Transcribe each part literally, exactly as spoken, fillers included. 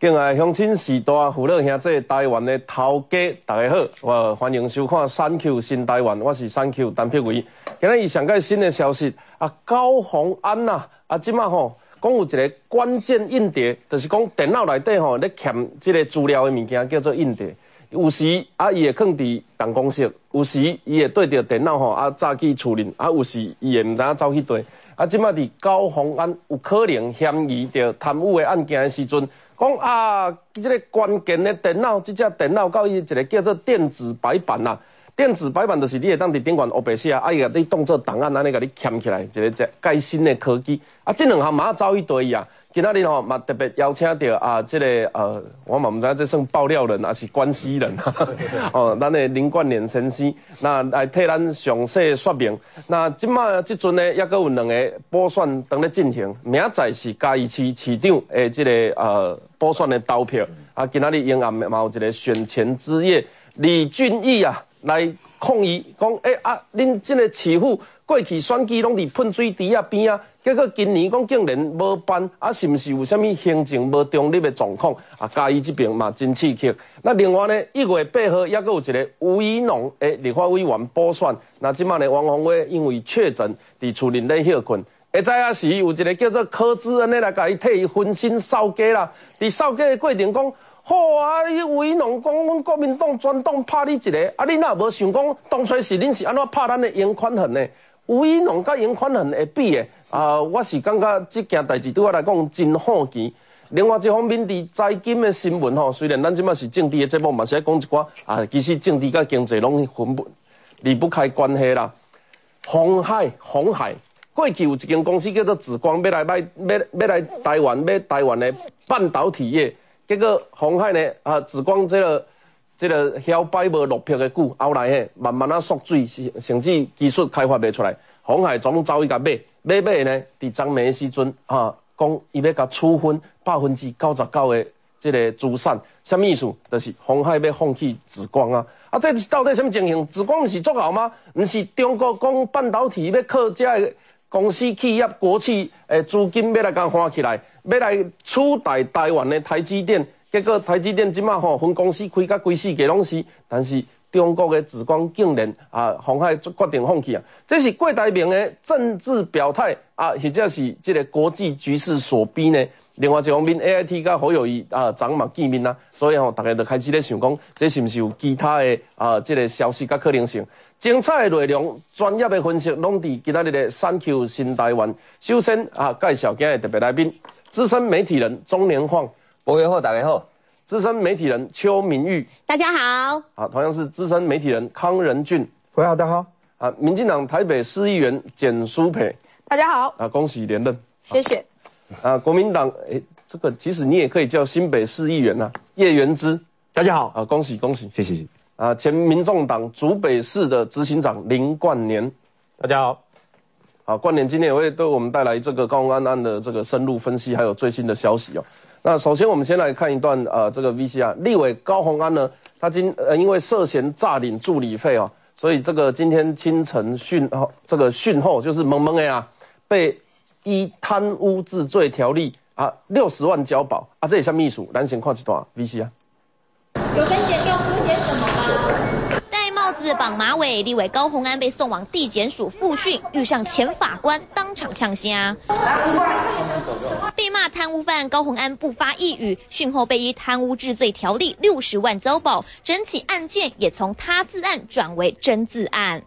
敬爱乡亲士大父老兄弟，台湾的头家，大家好，我欢迎收看《三 Q 新台湾》，我是三 Q 陈碧维。今日上个新的消息啊，高虹安呐，啊，即马吼讲有一个关键硬碟，就是讲电脑内底吼咧欠即个资料的物件叫做硬碟。有时啊，伊会放伫办公室；有时伊会对着电脑吼啊早去处理；啊，有时伊会毋知影走去对。啊，即马伫高虹安有可能嫌疑着贪污的案件的时阵。讲啊，这个关键的电脑，这只电脑到伊一个叫做电子白板啦。电子白板就是你会当伫顶悬黑白写，啊伊甲你当做档案安尼甲你嵌起来，一个只介新的科技。啊，这两项嘛走一堆啊。今仔日吼嘛特别邀请到啊，这个呃，我嘛毋知这算爆料人还是关系人哦，咱的林冠冕先生，那来替咱详细说明。那即马即阵呢，还阁有两个补选当咧进行，明仔是嘉义市市长诶，这个呃补选的投票。啊，今仔日阴暗嘛有一个选前之夜，李俊毅啊来抗议，讲诶、欸、啊，恁这个市府过去选举拢伫喷水池啊边啊。结果今年讲竟然无办，啊，是毋是有啥物行政无中立的状况？啊，嘉义这边嘛真刺激。那另外呢，一月八号还阁有一个吴怡农的立法委员补选。那即马呢，王宏伟因为确诊伫厝内咧休困。会知影是有一个叫做柯志恩的来甲伊替伊分身扫街啦。伫扫街的过程讲，好啊，你吴怡农讲阮国民党专党拍你一个，啊，你哪无想讲当初是恁是安怎拍咱的严宽恒呢？吴怡农甲严宽恒会比的。啊，我是感觉这件代志对我来讲真好奇。另外一方面，伫财经的新闻吼，虽然咱即马是政治的节目，嘛是爱讲一寡啊，其实政治甲经济拢分不离不开关系啦。鸿海，鸿海，过去有一间公司叫做紫光，要来买，要要来台湾买台湾的半导体业，结果鸿海呢啊，紫光这个这个晓摆无落魄的久，后来嘿慢慢啊缩水，甚至技术开发袂出来。鸿海总走去甲买，买买呢，伫昨暝的时阵啊，讲伊要甲处分百分之九十九的这个资产，什么意思？就是鸿海要放弃紫光啊！啊，这到底什么情形？紫光毋是作好吗？毋是中国讲半导体要靠这个公司企业国企诶资金要来甲花起来，要来取代台湾的台积电。结果台积电即马吼分公司开甲规世界拢是，但是。中国的紫光竟然啊，鸿海决定放弃啊！这是郭台铭的政治表态啊，或者是这个国际局势所逼呢？另外一方面 ，A I T 甲侯友宜啊，昨嘛见面啦，所以吼、哦，大家就开始咧想讲，这是毋是有其他的啊，这个消息甲可能性？精彩的内容、专业的分析，拢伫今仔日的三 Q 新台湾。首先啊，介绍今日特别来宾，资深媒体人钟年晃， 各位好，大家好。 资深媒体人邱明玉， 大家好。 好，同样是资深媒体人康仁俊， 各位好，大家好。 啊，民进党台北市议员简舒培， 大家好。 啊，恭喜连任， 谢谢。 啊，国民党，诶，这个其实你也可以叫新北市议员呐、啊，叶元之， 大家好。 啊，恭喜恭喜， 谢谢。 啊，前民众党竹北市的执行长林冠年， 大家好。 啊，冠年今天也会对我们带来这个高虹安案的这个深入分析，还有最新的消息哦。那首先，我们先来看一段呃这个 V C R， 立委高虹安呢，他今呃因为涉嫌诈领助理费啊，所以这个今天清晨讯哦这个讯后就是蒙蒙的啊，被依贪污治罪条例啊六十万交保啊，这也像秘书，咱先看一段 V C R。 有跟检调书写什么吗？ 戴帽子绑马尾，立委高虹安被送往地检署复讯，遇上前法官当场呛虾。被骂贪污犯高虹安不发一语，讯后被依贪污治罪条例六十万交保，整起案件也从他自案转为真自案。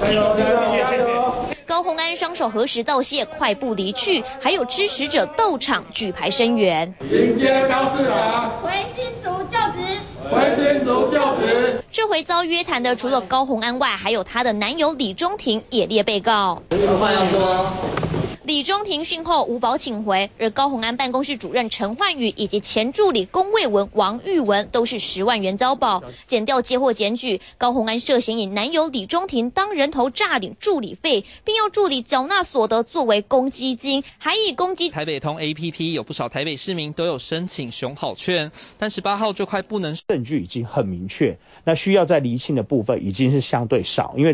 高虹安双手合十道谢，快步离去，还有支持者斗场举牌声援。 迎接高市长回新竹就职。 回新竹就职。 这回遭约谈的除了高虹安外，还有她的男友李中庭也列被告。 有话要说。 李中庭讯后无保请回，而高虹安办公室主任陈焕宇以及前助理龚卫文、王玉文都是十万元交保。检调接获检举，高虹安涉嫌以男友李中庭当人头诈领助理费，并要助理缴纳所得作为公积金，还以公积台北通 A P P 有不少台北市民都有申请熊好券，但十八号就快不能证据已经很明确，那需要在厘清的部分已经是相对少，因为这个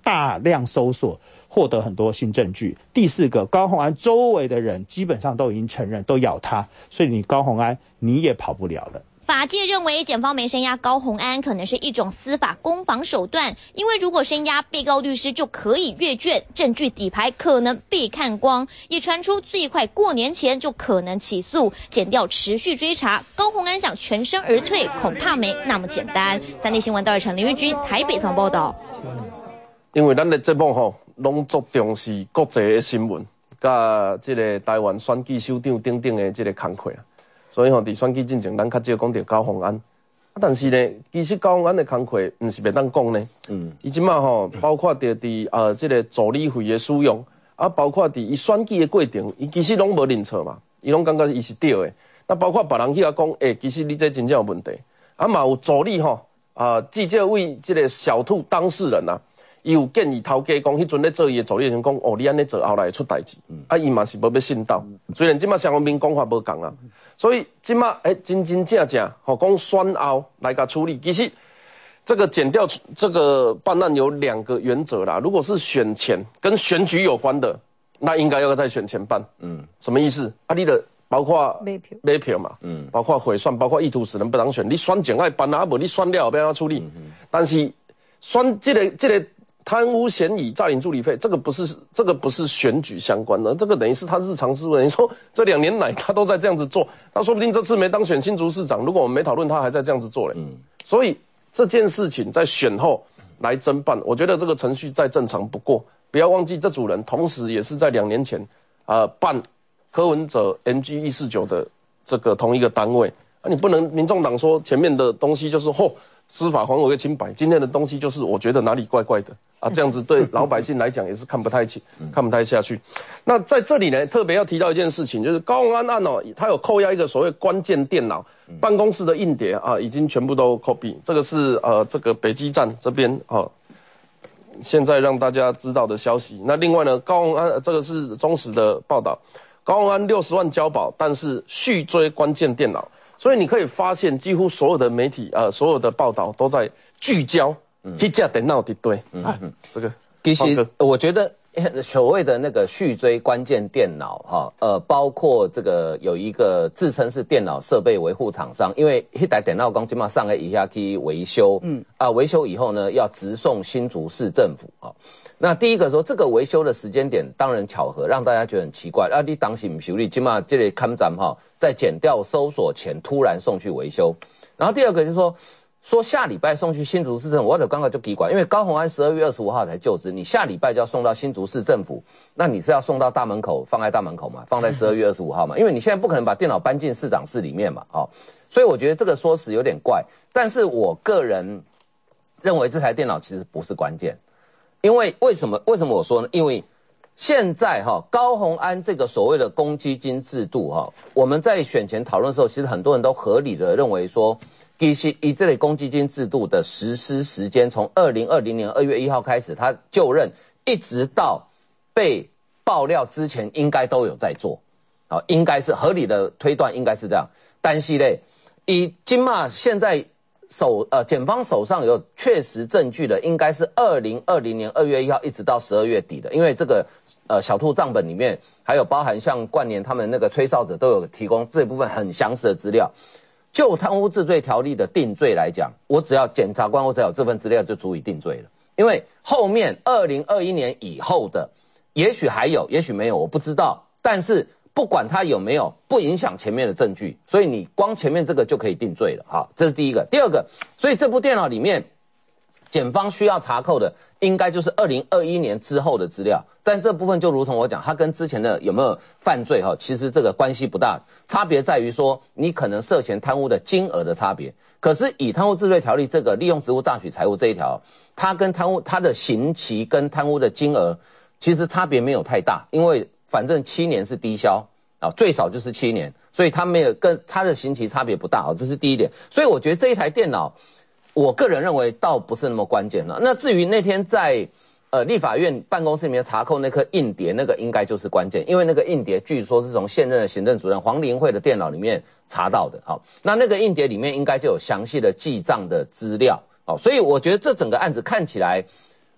大量搜索，获得很多新证据。第四个，高虹安周围的人基本上都已经承认，都咬他，所以你高虹安你也跑不了了。 法界认为，检方没声押高虹安可能是一种司法攻防手段，因为如果声押，被告律师就可以阅卷，证据底牌可能被看光。也传出最快过年前就可能起诉，检调持续追查。高虹安想全身而退，恐怕没那么简单。三立新闻道尔成林玉君台北上报道。 因为咱的节目吼，拢足重视国际的新闻，甲这个台湾选举首长等等的这个工课啊。所以吼，伫选举进前，咱较少讲到高虹安，啊，但是呢，其实高虹安的工课毋是袂当讲呢。嗯，伊即马吼，包括伫伫呃这个助理费的使用，啊，包括伫伊选举的过程，伊其实拢无认错嘛，伊拢感觉伊是对的。那包括别人去甲讲，诶、欸，其实你这真正有问题。啊，嘛有助理吼，啊，记者为这个小兔当事人啊。伊有建议头家讲，迄阵咧做伊的助理时讲，哦，你安尼做后来会出代志，嗯、啊，伊嘛是无要信道。虽然即马双方面讲法无共啊，所以即马诶真真正正吼讲选后来甲处理。其实这个检调这个办案有两个原则啦，如果是选前跟选举有关的，那应该要在选前办。嗯，什么意思？啊，你的包括买票买票嘛，嗯，包括毁算，包括意图使人不当选，你选前爱办啊，无你选了后要安怎处理？嗯、但是选这个这个。贪污嫌疑、诈领助理费，这个不是这个不是选举相关的，这个等于是他日常事务。你说这两年来他都在这样子做，他说不定这次没当选新竹市长，如果我们没讨论，他还在这样子做嘞。嗯，所以这件事情在选后来侦办，我觉得这个程序再正常不过。不要忘记，这组人同时也是在两年前，呃，办柯文哲 M G 一四九的这个同一个单位。啊，你不能民众党说前面的东西就是嚯、哦，司法还我个清白，今天的东西就是我觉得哪里怪怪的啊，这样子对老百姓来讲也是看不太起，看不太下去。那在这里呢，特别要提到一件事情，就是高虹安案哦，他有扣押一个所谓关键电脑，办公室的硬碟啊，已经全部都 copy。这个是呃这个北基站这边哦，现在让大家知道的消息。那另外呢，高虹安这个是中时的报道，高虹安六十万交保，但是续追关键电脑。所以你可以发现，几乎所有的媒体，呃，所有的报道都在聚焦一架电脑的对，嗯嗯，这个其实我觉得所谓的那个续追关键电脑，哈，呃，包括这个有一个自称是电脑设备维护厂商，因为一台电脑刚起码上个一下去维修，嗯啊，维修以后呢，要直送新竹市政府啊。那第一个说这个维修的时间点当然巧合，让大家觉得很奇怪。啊，你当时不修理，起码这里看站哈，在检调搜索前突然送去维修。然后第二个就是说，说下礼拜送去新竹市政府，我就刚刚就奇怪，因为高虹安十二月二十五号才就职，你下礼拜就要送到新竹市政府，那你是要送到大门口，放在大门口嘛，放在十二月二十五号嘛？因为你现在不可能把电脑搬进市长室里面嘛，哦，所以我觉得这个说辞有点怪。但是我个人认为这台电脑其实不是关键。因为为什么？为什么我说呢？因为现在哈高虹安这个所谓的公积金制度哈，我们在选前讨论的时候，其实很多人都合理的认为说，其实以这类公积金制度的实施时间，从二零二零年二月一号开始，他就任一直到被爆料之前，应该都有在做，啊，应该是合理的推断，应该是这样。但是嘞，以金马现在。手呃，检方手上有确实证据的，应该是二零二零年二月一号一直到十二月底的，因为这个呃小兔账本里面还有包含像冠年他们那个吹哨者都有提供这部分很详实的资料。就贪污治罪条例的定罪来讲，我只要检察官我只要有这份资料就足以定罪了，因为后面二零二一年以后的，也许还有，也许没有，我不知道，但是。不管他有没有，不影响前面的证据，所以你光前面这个就可以定罪了。好，这是第一个。第二个，所以这部电脑里面，检方需要查扣的，应该就是二零二一年之后的资料。但这部分就如同我讲，它跟之前的有没有犯罪哈，其实这个关系不大，差别在于说你可能涉嫌贪污的金额的差别。可是以贪污治罪条例这个利用职务诈取财物这一条，它跟贪污它的刑期跟贪污的金额其实差别没有太大，因为。反正七年是低消啊，最少就是七年，所以他没有跟他的刑期差别不大啊，这是第一点。所以我觉得这一台电脑，我个人认为倒不是那么关键了。那至于那天在呃立法院办公室里面查扣那颗硬碟，那个应该就是关键，因为那个硬碟据说是从现任的行政主任黄玲慧的电脑里面查到的。好，那那个硬碟里面应该就有详细的记账的资料。好，所以我觉得这整个案子看起来。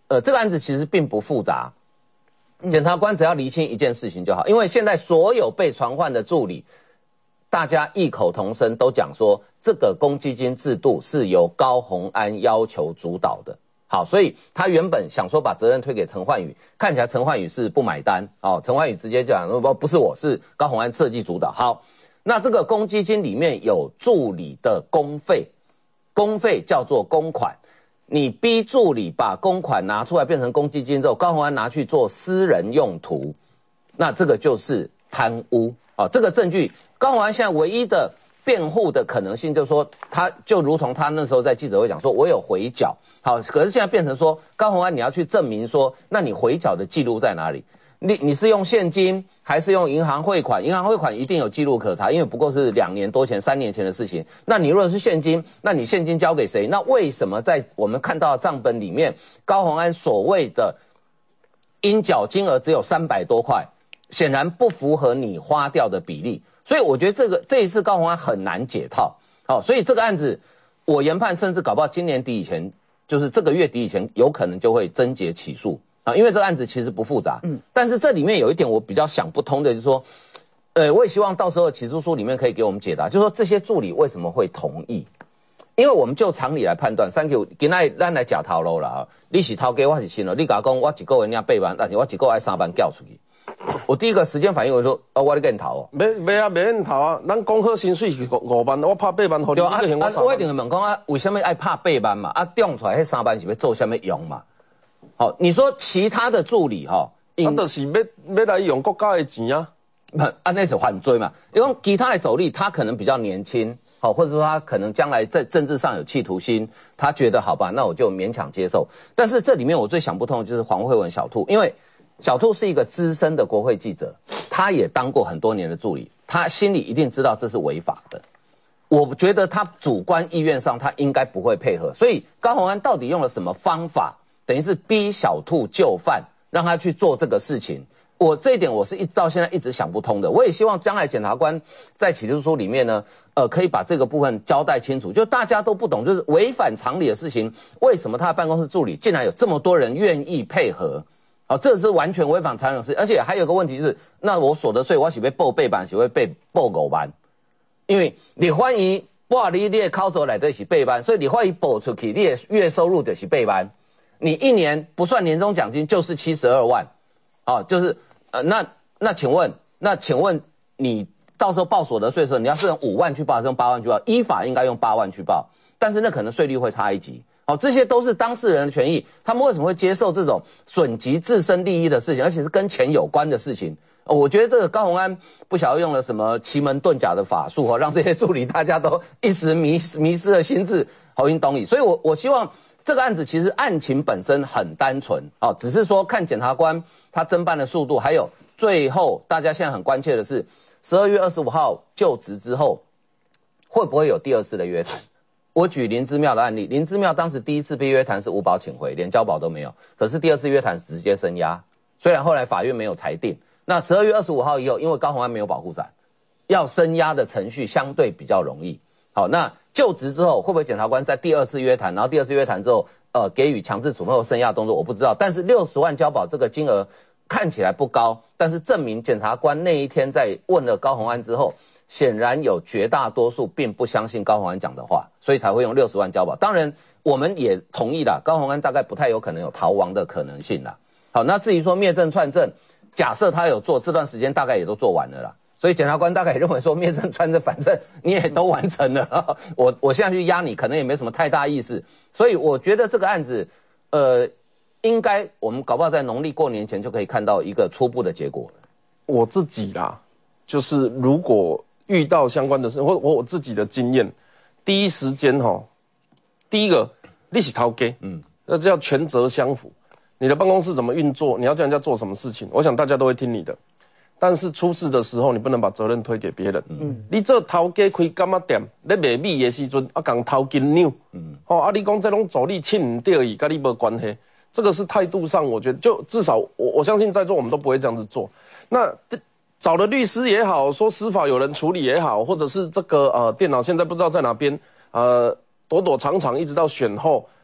呃，这个案子其实并不复杂，检察官只要厘清一件事情就好，因为现在所有被传唤的助理，大家异口同声都讲说，这个公积金制度是由高虹安要求主导的。好，所以他原本想说把责任推给陈焕宇，看起来陈焕宇是不买单哦。陈焕宇直接讲不不是我，是高虹安设计主导。好，那这个公积金里面有助理的公费，公费叫做公款，你逼助理把公款拿出来变成公积金之后，高虹安拿去做私人用途，那这个就是贪污啊、哦。这个证据，高虹安现在唯一的辩护的可能性就是说，他就如同他那时候在记者会讲说，我有回缴。好，可是现在变成说，高虹安你要去证明说，那你回缴的记录在哪里？你你是用现金还是用银行汇款？银行汇款一定有记录可查，因为不过是两年多前、三年前的事情。那你如果是现金，那你现金交给谁？那为什么在我们看到的账本里面，高虹安所谓的应缴金额只有三百多块，显然不符合你花掉的比例。所以我觉得这个这一次高虹安很难解套。好，所以这个案子我研判，甚至搞不好今年底以前。就是这个月底以前，有可能就会侦结起诉啊，因为这个案子其实不复杂，嗯，但是这里面有一点我比较想不通的，就是说，呃，我也希望到时候起诉书里面可以给我们解答，就是说这些助理为什么会同意？因为我们就常理来判断 ，thank you， 今天咱来假头路啦啊，你是头家我是新了，你甲我讲我一个月领八万，但是我一个月爱三万缴出去，我第一个时间反应我说，啊，我咧跟头哦， 没没啊，没人头啊，咱讲好薪水是五万，我拍八万，互你， 对啊， 你啊，我一定会问讲啊，为什么爱拍八万嘛？啊，中出来迄三万是要做什么用嘛？好，你说其他的助理哈， 他就是要要来用国家的钱啊， 啊，那是犯罪嘛？因为其他的助理他可能比较年轻，好，或者说他可能将来在政治上有企图心，他觉得好吧，那我就勉强接受。但是这里面我最想不通的就是黄慧文小兔，因为小兔是一个资深的国会记者，他也当过很多年的助理，他心里一定知道这是违法的。我觉得他主观意愿上他应该不会配合，所以高虹安到底用了什么方法，等于是逼小兔就范，让他去做这个事情。我这一点我是一直到现在一直想不通的。我也希望将来检察官在起诉书里面呢，呃，可以把这个部分交代清楚，就大家都不懂，就是违反常理的事情，为什么他的办公室助理竟然有这么多人愿意配合？好，这是完全违反常理的事，而且还有个问题就是，那我所得税我是被报八万，是会被报五万，因为你欢迎报你你的考走来的是八万，所以你欢迎报出去，你的月收入就是八万，你一年不算年终奖金就是七十二万，啊，就是呃那那请问那请问你到时候报所得税的时候，你要是用五万去报还是用八万去报？依法应该用八万去报，但是那可能税率会差一级。好，这些都是当事人的权益，他们为什么会接受这种损及自身利益的事情，而且是跟钱有关的事情？哦、我觉得这个高虹安不晓得用了什么奇门遁甲的法术哦，让这些助理大家都一时迷迷失了心智，好运懂矣。所以我我希望这个案子其实案情本身很单纯哦，只是说看检察官他侦办的速度，还有最后大家现在很关切的是，十二月二十五号就职之后，会不会有第二次的约谈？我举林之妙的案例，林之妙当时第一次被约谈是无保请回，连交保都没有，可是第二次约谈直接声押，虽然后来法院没有裁定。那十二月二十五号以后，因为高虹安没有保护伞，要声押的程序相对比较容易。好，那就职之后会不会检察官在第二次约谈，然后第二次约谈之后，呃，给予强制处分或声押动作，我不知道。但是六十万交保这个金额看起来不高，但是证明检察官那一天在问了高虹安之后，显然有绝大多数并不相信高虹安讲的话，所以才会用六十万交保。当然，我们也同意啦，高虹安大概不太有可能有逃亡的可能性啦。好，那至于说灭证串证，假设他有做，这段时间大概也都做完了啦。所以检察官大概也认为说灭证串证，反正你也都完成了，我我现在去压你，可能也没什么太大意思。所以我觉得这个案子，呃，应该我们搞不好在农历过年前就可以看到一个初步的结果。 我自己啦，就是如果遇到相关的事，或我我自己的经验，第一时间哈，第一个你是头家，嗯，那这要权责相符。你的办公室怎么运作，你要叫人家做什么事情，我想大家都会听你的。但是出事的时候，你不能把责任推给别人。嗯，你做头家开干嘛店，你卖米的时阵啊，讲偷金牛，嗯，哦啊，你讲这种助理请唔对伊，跟你没关系。这个是态度上，我觉得就至少我我相信在座我们都不会这样子做。那找了律师也好，说司法有人处理也好，或者是这个呃电脑现在不知道在哪边，呃躲躲藏藏，一直到选后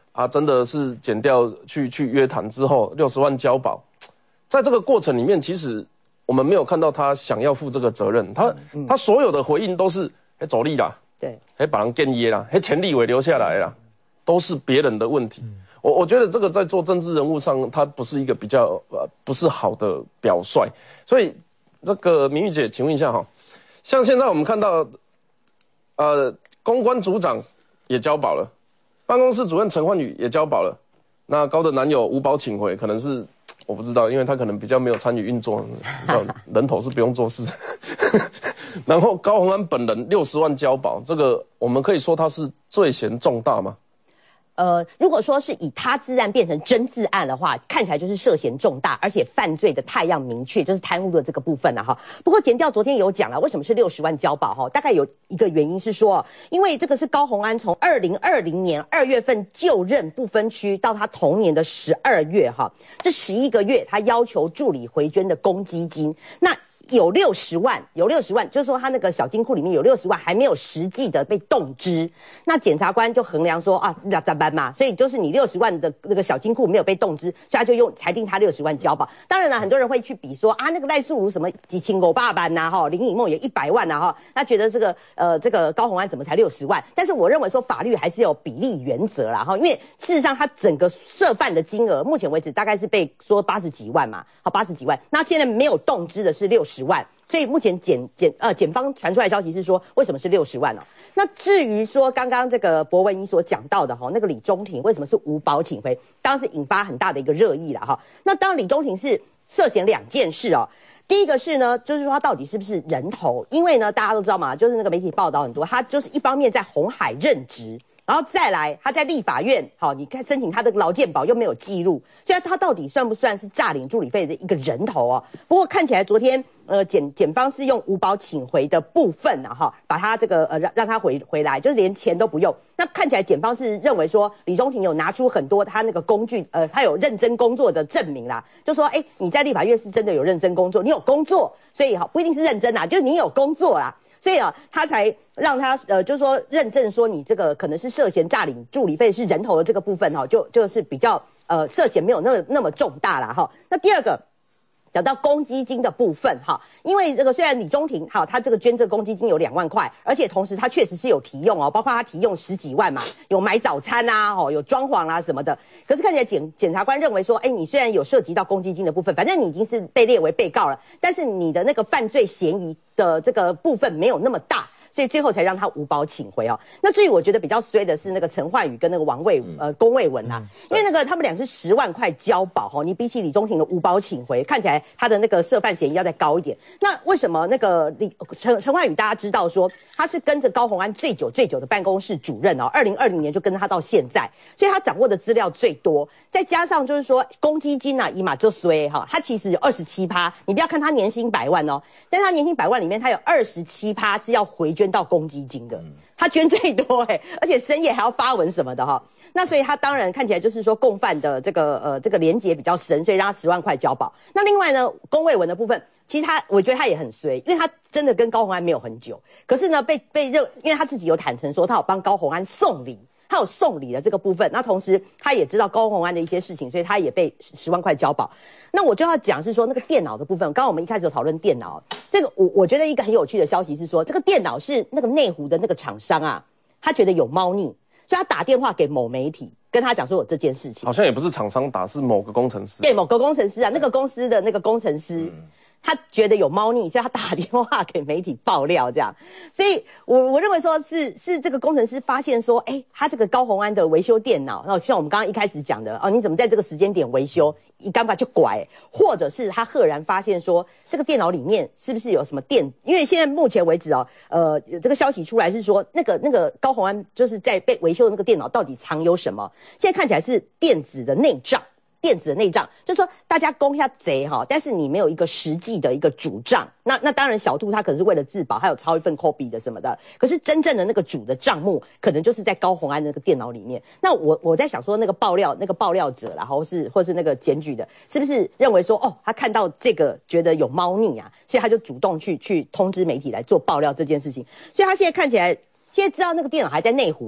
啊，真的是检调去去约谈之后，六十万交保，在这个过程里面，其实我们没有看到他想要负这个责任，他、嗯、他所有的回应都是哎走力啦， 对， 哎把人建业啦，哎前立委留下来啦，都是别人的问题。嗯、我我觉得这个在做政治人物上，他不是一个比较呃不是好的表率，所以这个明玉姐，请问一下哈，像现在我们看到，呃，公关组长也交保了。办公室主任陈焕宇也交保了，那高的男友无保请回，可能是我不知道，因为他可能比较没有参与运作，人头是不用做事。然后高虹安本人六十万交保，这个我们可以说他是罪嫌重大吗？ 呃，如果说是以他自案变成真自案的话，看起来就是涉嫌重大，而且犯罪的太样明确，就是贪污的这个部分了哈。不过检调昨天有讲了，为什么是六十万交保哈？大概有一个原因是说，因为这个是高虹安从二零二零年二月份就任不分区到他同年的十二月哈，这十一个月他要求助理回捐的公积金，那有六十万，有六十万，就是说他那个小金库里面有六十万还没有实际的被动支，那检察官就衡量说啊，那咋办嘛？所以就是你六十万的那个小金库没有被动支，所以他就用裁定他六十万交保。当然了，很多人会去比说啊，那个赖素如什么几千狗爸班呐，哈，林以梦也一百万呐，哈，他觉得这个呃这个高虹安怎么才六十万？但是我认为说法律还是有比例原则啦，哈，因为事实上他整个涉犯的金额，目前为止大概是被说八十几万嘛，好八十几万，那现在没有动支的是六十万，所以目前检检呃检方传出来的消息是说，为什么是六十万哦？那至于说刚刚这个博文一所讲到的哈，那个李中庭为什么是无保请回，当然是引发很大的一个热议了哈。那当然李中庭是涉嫌两件事哦。第一个是呢，就是说他到底是不是人头？因为呢，大家都知道嘛，就是那个媒体报道很多，他就是一方面在鸿海任职。然后再来，他在立法院，好，你看申请他的劳健保又没有记录，所以他到底算不算是诈领助理费的一个人头哦？不过看起来昨天，呃，检检方是用无保请回的部分啊，哈，把他这个呃让让他回回来，就是连钱都不用。那看起来检方是认为说李中庭有拿出很多他那个工具，呃，他有认真工作的证明啦，就说，哎，你在立法院是真的有认真工作，你有工作，所以好不一定是认真啦，就是你有工作啦。所以啊，他才让他呃，就是说认证说你这个可能是涉嫌诈领助理费是人头的这个部分哈，就就是比较呃涉嫌没有那么那么重大啦哈。那第二个讲到公积金的部分哈，因为这个虽然李中庭哈，他这个捐这个公积金有两万块，而且同时他确实是有提用哦，包括他提用十几万嘛，有买早餐啊，哦，有装潢啊什么的。可是看起来检检察官认为说，哎，你虽然有涉及到公积金的部分，反正你已经是被列为被告了，但是你的那个犯罪嫌疑的这个部分没有那么大。所以最后才让他无保请回哦。那至于我觉得比较衰的是那个陈焕宇跟那个王卫呃龚卫文啊，因为那个他们俩是十万块交保哈，你比起李中庭的无保请回，看起来他的那个涉犯嫌疑要再高一点。那为什么那个李陈陈焕宇大家知道说他是跟着高虹安最久最久的办公室主任哦，二零二零年就跟着他到现在，所以他掌握的资料最多，再加上就是说公积金啊，以马就衰哈，他其实有二十七趴，你不要看他年薪百万哦，但他年薪百万里面他有二十七趴是要回捐到公积金的，他捐最多哎、欸，而且深夜还要发文什么的哈。那所以他当然看起来就是说共犯的这个呃这个连结比较深，所以让他十万块交保。那另外呢，龚卫文的部分，其实他我觉得他也很衰，因为他真的跟高虹安没有很久，可是呢被被认，因为他自己有坦诚说他有帮高虹安送礼。他有送礼的这个部分，那同时他也知道高虹安的一些事情，所以他也被十万块交保。那我就要讲是说那个电脑的部分，刚刚我们一开始有讨论电脑，这个我我觉得一个很有趣的消息是说，这个电脑是那个内湖的那个厂商啊，他觉得有猫腻，所以他打电话给某媒体，跟他讲说有这件事情。 好像也不是厂商打，是某个工程师。 对，某个工程师啊，那个公司的那个工程师。嗯，他觉得有猫腻，所以他打电话给媒体爆料，这样，所以我我认为说是是这个工程师发现说，哎，他这个高虹安的维修电脑，然后像我们刚刚一开始讲的，哦，你怎么在这个时间点维修，一干把就拐，或者是他赫然发现说，这个电脑里面是不是有什么电？因为现在目前为止哦，呃，这个消息出来是说，那个那个高虹安就是在被维修的那个电脑到底藏有什么？现在看起来是电子的内账。电子的内账，就是说大家攻一下贼哈，但是你没有一个实际的一个主账。那那当然，小兔他可能是为了自保，还有抄一份 copy 的什么的。可是真正的那个主的账目，可能就是在高虹安那个电脑里面。那我我在想说，那个爆料那个爆料者啦，或是或是那个检举的，是不是认为说，哦，他看到这个觉得有猫腻啊，所以他就主动去去通知媒体来做爆料这件事情。所以他现在看起来。现在知道那个电脑还在内湖啦，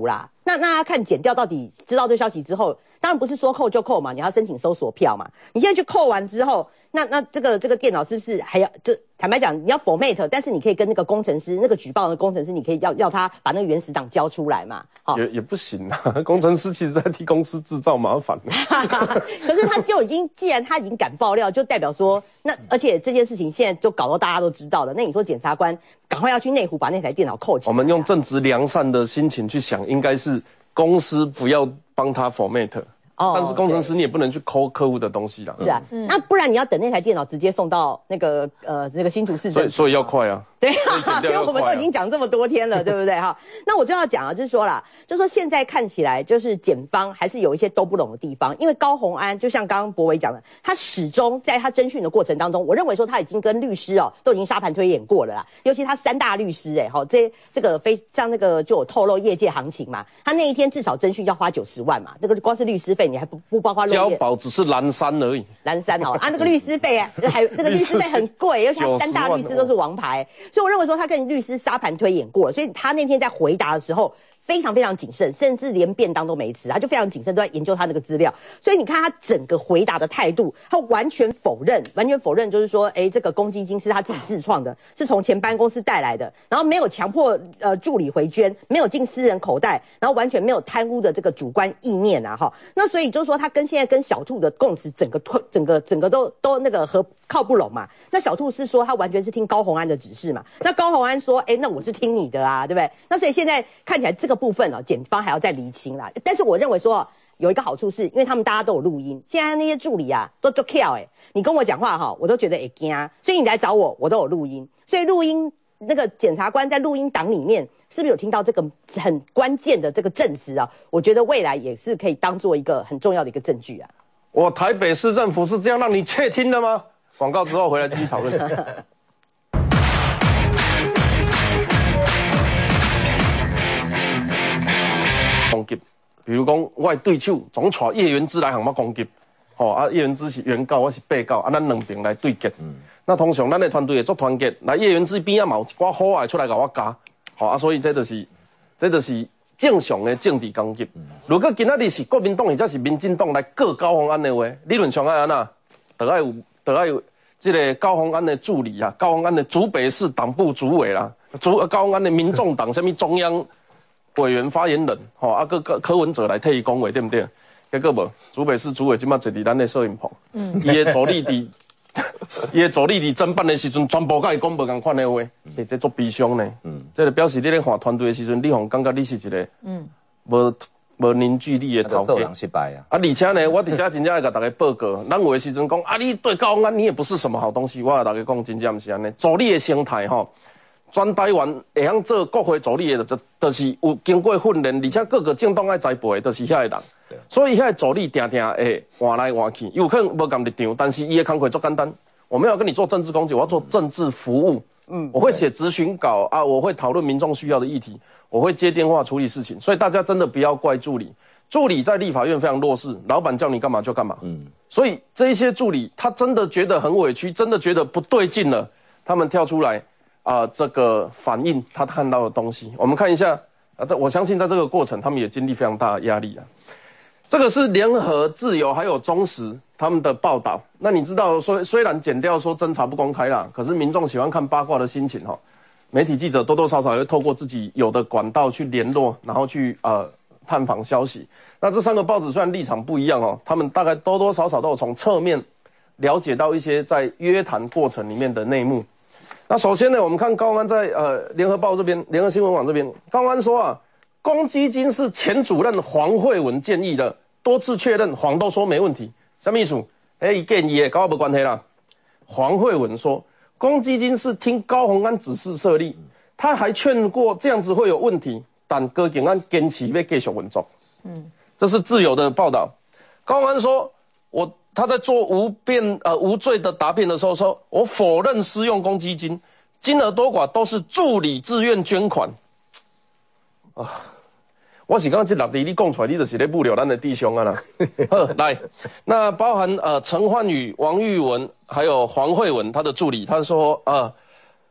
那那要看检调到底知道这消息之后，当然不是说扣就扣嘛，你要申请搜索票嘛。你现在去扣完之后，那那这个这个电脑是不是还要就坦白讲，你要 format， 但是你可以跟那个工程师，那个举报的工程师，你可以要要他把那个原始档交出来嘛？好， 也也不行啊，工程师其实在替公司制造麻烦。 可是他就已经，既然他已经敢爆料，就代表说，那而且这件事情现在就搞到大家都知道了。那你说检察官赶快要去内湖把那台电脑扣起来。 我们用正直良善的心情去想，应该是公司不要帮他 format。哦，但是工程师你也不能去抠客户的东西啦。 是啊，嗯、那不然你要等那台电脑直接送到那个呃这个新竹市政府。 所以所以要快啊。 对啊，所以我们都已经讲这么多天了，对不对哈？那我就要讲啊，就是说啦，就是说现在看起来就是检方还是有一些都不懂的地方，因为高虹安就像刚刚柏惟讲的，他始终在他侦讯的过程当中，我认为说他已经跟律师哦都已经沙盘推演过了啦，尤其他三大律师哎，好这这个非像那个就有透露业界行情嘛，他那一天至少侦讯要花九十万嘛，这个光是律师费你还不不包括交保只是蓝山而已， 蓝山哦啊那个律师费啊，还那个律师费很贵，尤其他三大律师都是王牌，所以我认为说他跟律师沙盘推演过了，所以他那天在回答的时候非常非常谨慎，甚至连便当都没吃，他就非常谨慎，都在研究他那个资料。所以你看他整个回答的态度，他完全否认，完全否认，就是说，哎，这个公积金是他自己自创的，是从前班公司带来的，然后没有强迫呃助理回捐，没有进私人口袋，然后完全没有贪污的这个主观意念啊，哈。那所以就是说，他跟现在跟小兔的供词，整个整个整个都都那个和靠不拢嘛。那小兔是说他完全是听高虹安的指示嘛，那高虹安说，哎，那我是听你的啊，对不对？那所以现在看起来这个部分哦，检方还要再厘清啦。但是我认为说有一个好处是，因为他们大家都有录音，现在那些助理啊都都跳哎，你跟我讲话哈，我都觉得会惊，所以你来找我，我都有录音，所以录音那个检察官在录音档里面是不是有听到这个很关键的这个证词啊？我觉得未来也是可以当做一个很重要的一个证据啊。 我台北市政府是这样让你窃听的吗？广告之后回来继续讨论。攻击，比如讲，我的对手总带叶元之来向我攻击，吼、哦、啊，叶元之是原告，我是被告，啊，咱两边来对决。嗯、那通常咱的团队会做团结，来叶元之边啊嘛有一寡好爱出来甲我加，吼、哦、啊，所以这就是，这就是正常的政治攻击。嗯、如果今仔日是国民党或者是民进党来告高虹安的话，理论上爱安那，得爱有得爱有这个高虹安的助理啊，高虹安的竹北市党部主委啦，主高虹安的民众党什么中央委员发言人，吼、哦、啊个个柯文哲来替伊讲话，对不对？结果无，竹北市主委即马坐伫咱的摄影棚，嗯，伊的助理伫，伊的助理伫侦办的时阵，全部甲伊讲无共款的话，诶，这足悲伤呢。嗯，这就表示你咧换团队的时阵，你互感觉你是一个，嗯，无无凝聚力的头家。失败啊！啊，而且呢，我伫遮真正会甲大家报告，咱有的时阵讲，啊，你对高虹安你也不是什么好东西，我甲大家讲，真正毋是安尼。助理的生态吼。全台湾会晓做国会助理的，就就是有经过训练，而且各个政党爱栽培的，就是遐个人。所以遐个助理定定会换来换去，有可能无共立场，但是伊的工作足简单。我没有跟你做政治攻击，我要做政治服务。嗯，我会写质询稿啊，我会讨论民众需要的议题，我会接电话处理事情。所以大家真的不要怪助理，助理在立法院非常弱势，老板叫你干嘛就干嘛。嗯，所以这一些助理他真的觉得很委屈，真的觉得不对劲了，他们跳出来。啊、呃，这个反映他看到的东西，我们看一下啊，这我相信在这个过程，他们也经历非常大的压力啊。这个是联合、自由还有中时他们的报道。那你知道说，虽然检调说侦查不公开啦，可是民众喜欢看八卦的心情哈，媒体记者多多少少也会透过自己有的管道去联络，然后去呃探访消息。那这三个报纸虽然立场不一样哦，他们大概多多少少都有从侧面了解到一些在约谈过程里面的内幕。那首先呢，我们看高虹安在呃联合报这边、联合新闻网这边，高虹安说啊，公积金是前主任黄慧文建议的，多次确认，黄都说没问题。什么意思？哎，建议的跟我没关系啦。黄慧文说，公积金是听高虹安指示设立，他还劝过这样子会有问题，但高虹安坚持要继续运作。嗯，这是自由的报道。高虹安说，我。他在做无辩呃无罪的答辩的时候说，我否认施用公积金，金额多寡都是助理自愿捐款。啊，我是刚刚这六字你讲出来，你就是在侮辱咱的弟兄啊啦。好，来，那包含呃陈焕宇、王玉文还有黄慧文他的助理，他说呃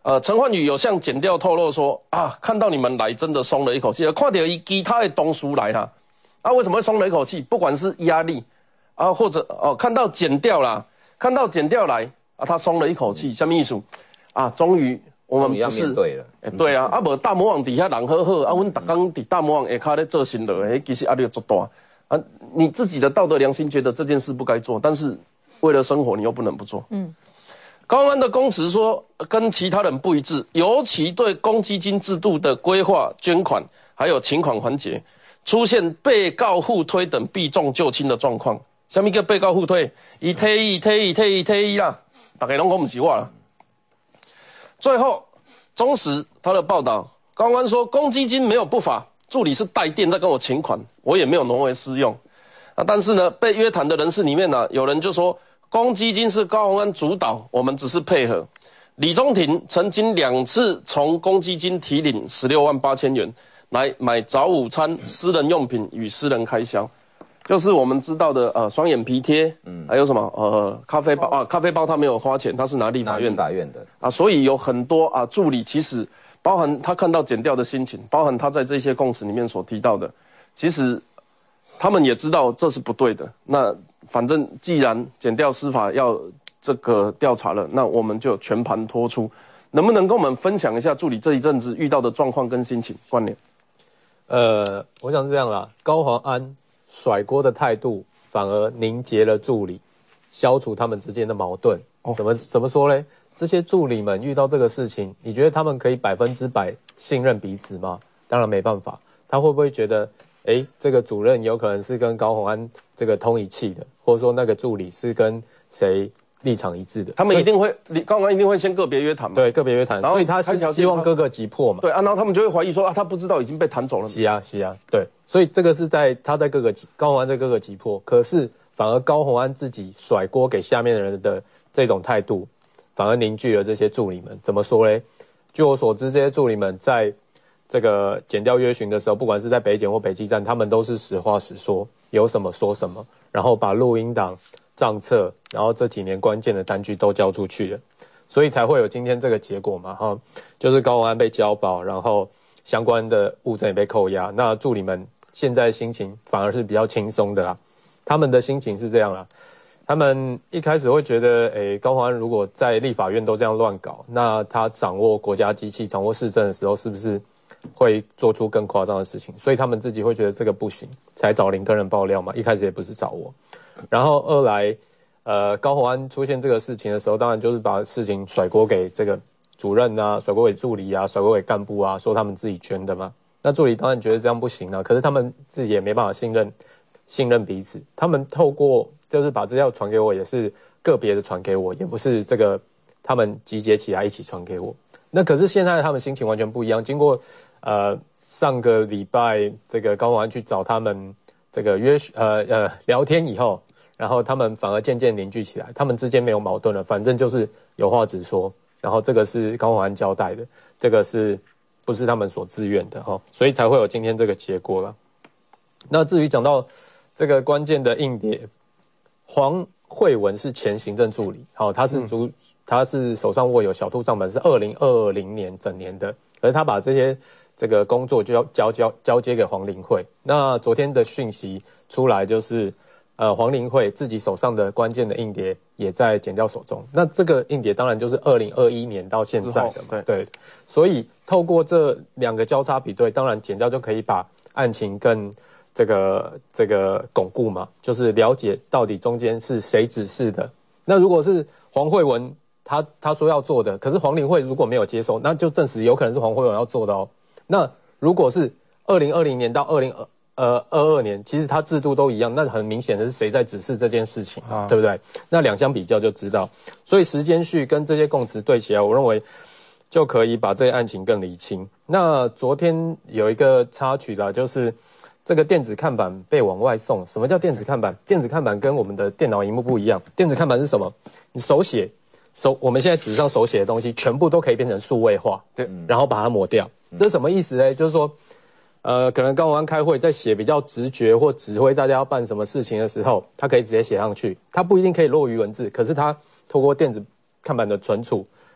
呃，陈焕宇有向检调透露说啊，看到你们来，真的松了一口气。看到一其他的同事来啦，啊，为什么会松了一口气？不管是压力啊，或者哦，看到检调啦，看到检调来啊，他松了一口气。什么意思？啊，终于我们不是面对了。 欸、对啊，啊，无大魔王底下人好好，啊，阮逐工伫大魔王下骹咧做新乐，迄其实压力足大啊。你自己的道德良心觉得这件事不该做，但是为了生活，你又不能不做。嗯。高虹安的供词说跟其他人不一致，尤其对公积金制度的规划、捐款还有请款环节出现被告互推等避重就轻的状况。什么叫被告互推？以退一退一退一退一啦，大家拢讲不是我啦。最后，中时他的报道，高虹安说公积金没有不法，助理是代垫在跟我请款，我也没有挪为私用。啊，但是呢，被约谈的人士里面呢，有人就说。公积金是高虹安主导，我们只是配合。李宗廷曾经两次从公积金提领十六万八千元来买早午餐、私人用品与私人开销，就是我们知道的呃双眼皮贴，嗯，还有什么呃咖啡包啊，咖啡包他没有花钱，他是拿立法院的， 立法院的啊，所以有很多啊助理其实包含他看到检调的心情，包含他在这些供词里面所提到的，其实他们也知道这是不对的。那反正既然检调司法要这个调查了，那我们就全盘托出。能不能跟我们分享一下助理这一阵子遇到的状况跟心情观念？ 呃，我想是这样啦，高虹安甩锅的态度反而凝结了助理，消除他们之间的矛盾。哦、怎么怎么说嘞？这些助理们遇到这个事情，你觉得他们可以百分之百信任彼此吗？当然没办法。他会不会觉得？诶，这个主任有可能是跟高虹安这个通一气的，或者说那个助理是跟谁立场一致的， 他们一定会，高虹安一定会先个别约谈嘛。 对，个别约谈，所以他是希望各个击破嘛。 对啊，然后他们就会怀疑说啊，他不知道已经被弹走了。 是啊，是啊，对，所以这个是在他在各个高虹安在各个击破，可是反而高虹安自己甩锅给下面的人的这种态度，反而凝聚了这些助理们。怎么说嘞？据我所知，这些助理们在这个检调约询的时候，不管是在北检或北基站，他们都是实话实说，有什么说什么，然后把录音档、账册，然后这几年关键的单据都交出去了，所以才会有今天这个结果嘛，哈，就是高虹安被交保，然后相关的物证也被扣押，那助理们现在心情反而是比较轻松的啦，他们的心情是这样啦，他们一开始会觉得，诶，高虹安如果在立法院都这样乱搞，那他掌握国家机器、掌握市政的时候，是不是会做出更夸张的事情？所以他们自己会觉得这个不行，才找林根人爆料嘛。一开始也不是找我。然后二来，呃，高虹安出现这个事情的时候，当然就是把事情甩锅给这个主任啊，甩锅给助理啊，甩锅给干部啊，说他们自己捐的嘛。那助理当然觉得这样不行啊，可是他们自己也没办法信任信任彼此。他们透过就是把资料传给我，也是个别的传给我，也不是这个他们集结起来一起传给我。那可是现在他们心情完全不一样，经过呃上个礼拜这个高虹安去找他们这个约呃呃聊天以后，然后他们反而渐渐凝聚起来，他们之间没有矛盾了，反正就是有话直说，然后这个是高虹安交代的，这个是不是他们所自愿的齁，所以才会有今天这个结果了。那至于讲到这个关键的硬碟，黄慧文是前行政助理，好，他是主、嗯、他是手上握有小兔账本，是二零二零年整年的，可是他把这些这个工作就要交交交接给黄玲慧。那昨天的讯息出来，就是呃黄玲慧自己手上的关键的硬碟也在检调手中。那这个硬碟当然就是二零二一年到现在的嘛，对对。所以透过这两个交叉比对，当然检调就可以把案情更这个这个巩固嘛，就是了解到底中间是谁指示的。那如果是黄慧文他他说要做的，可是黄玲慧如果没有接收，那就证实有可能是黄慧文要做的哦。那如果是二零二零年到二零二二年，其实它制度都一样，那很明显的是谁在指示这件事情，啊、对不对？那两相比较就知道，所以时间序跟这些供词对起来，我认为就可以把这些案情更厘清。那昨天有一个插曲啦，就是这个电子看板被往外送。什么叫电子看板？电子看板跟我们的电脑萤幕不一样。电子看板是什么？你手写手，我们现在纸上手写的东西，全部都可以变成数位化，对，然后把它抹掉。这是什么意思呢？就是说，呃，可能高虹安开会在写比较直觉或指挥大家要办什么事情的时候，他可以直接写上去，他不一定可以落于文字，可是他透过电子看板的存储，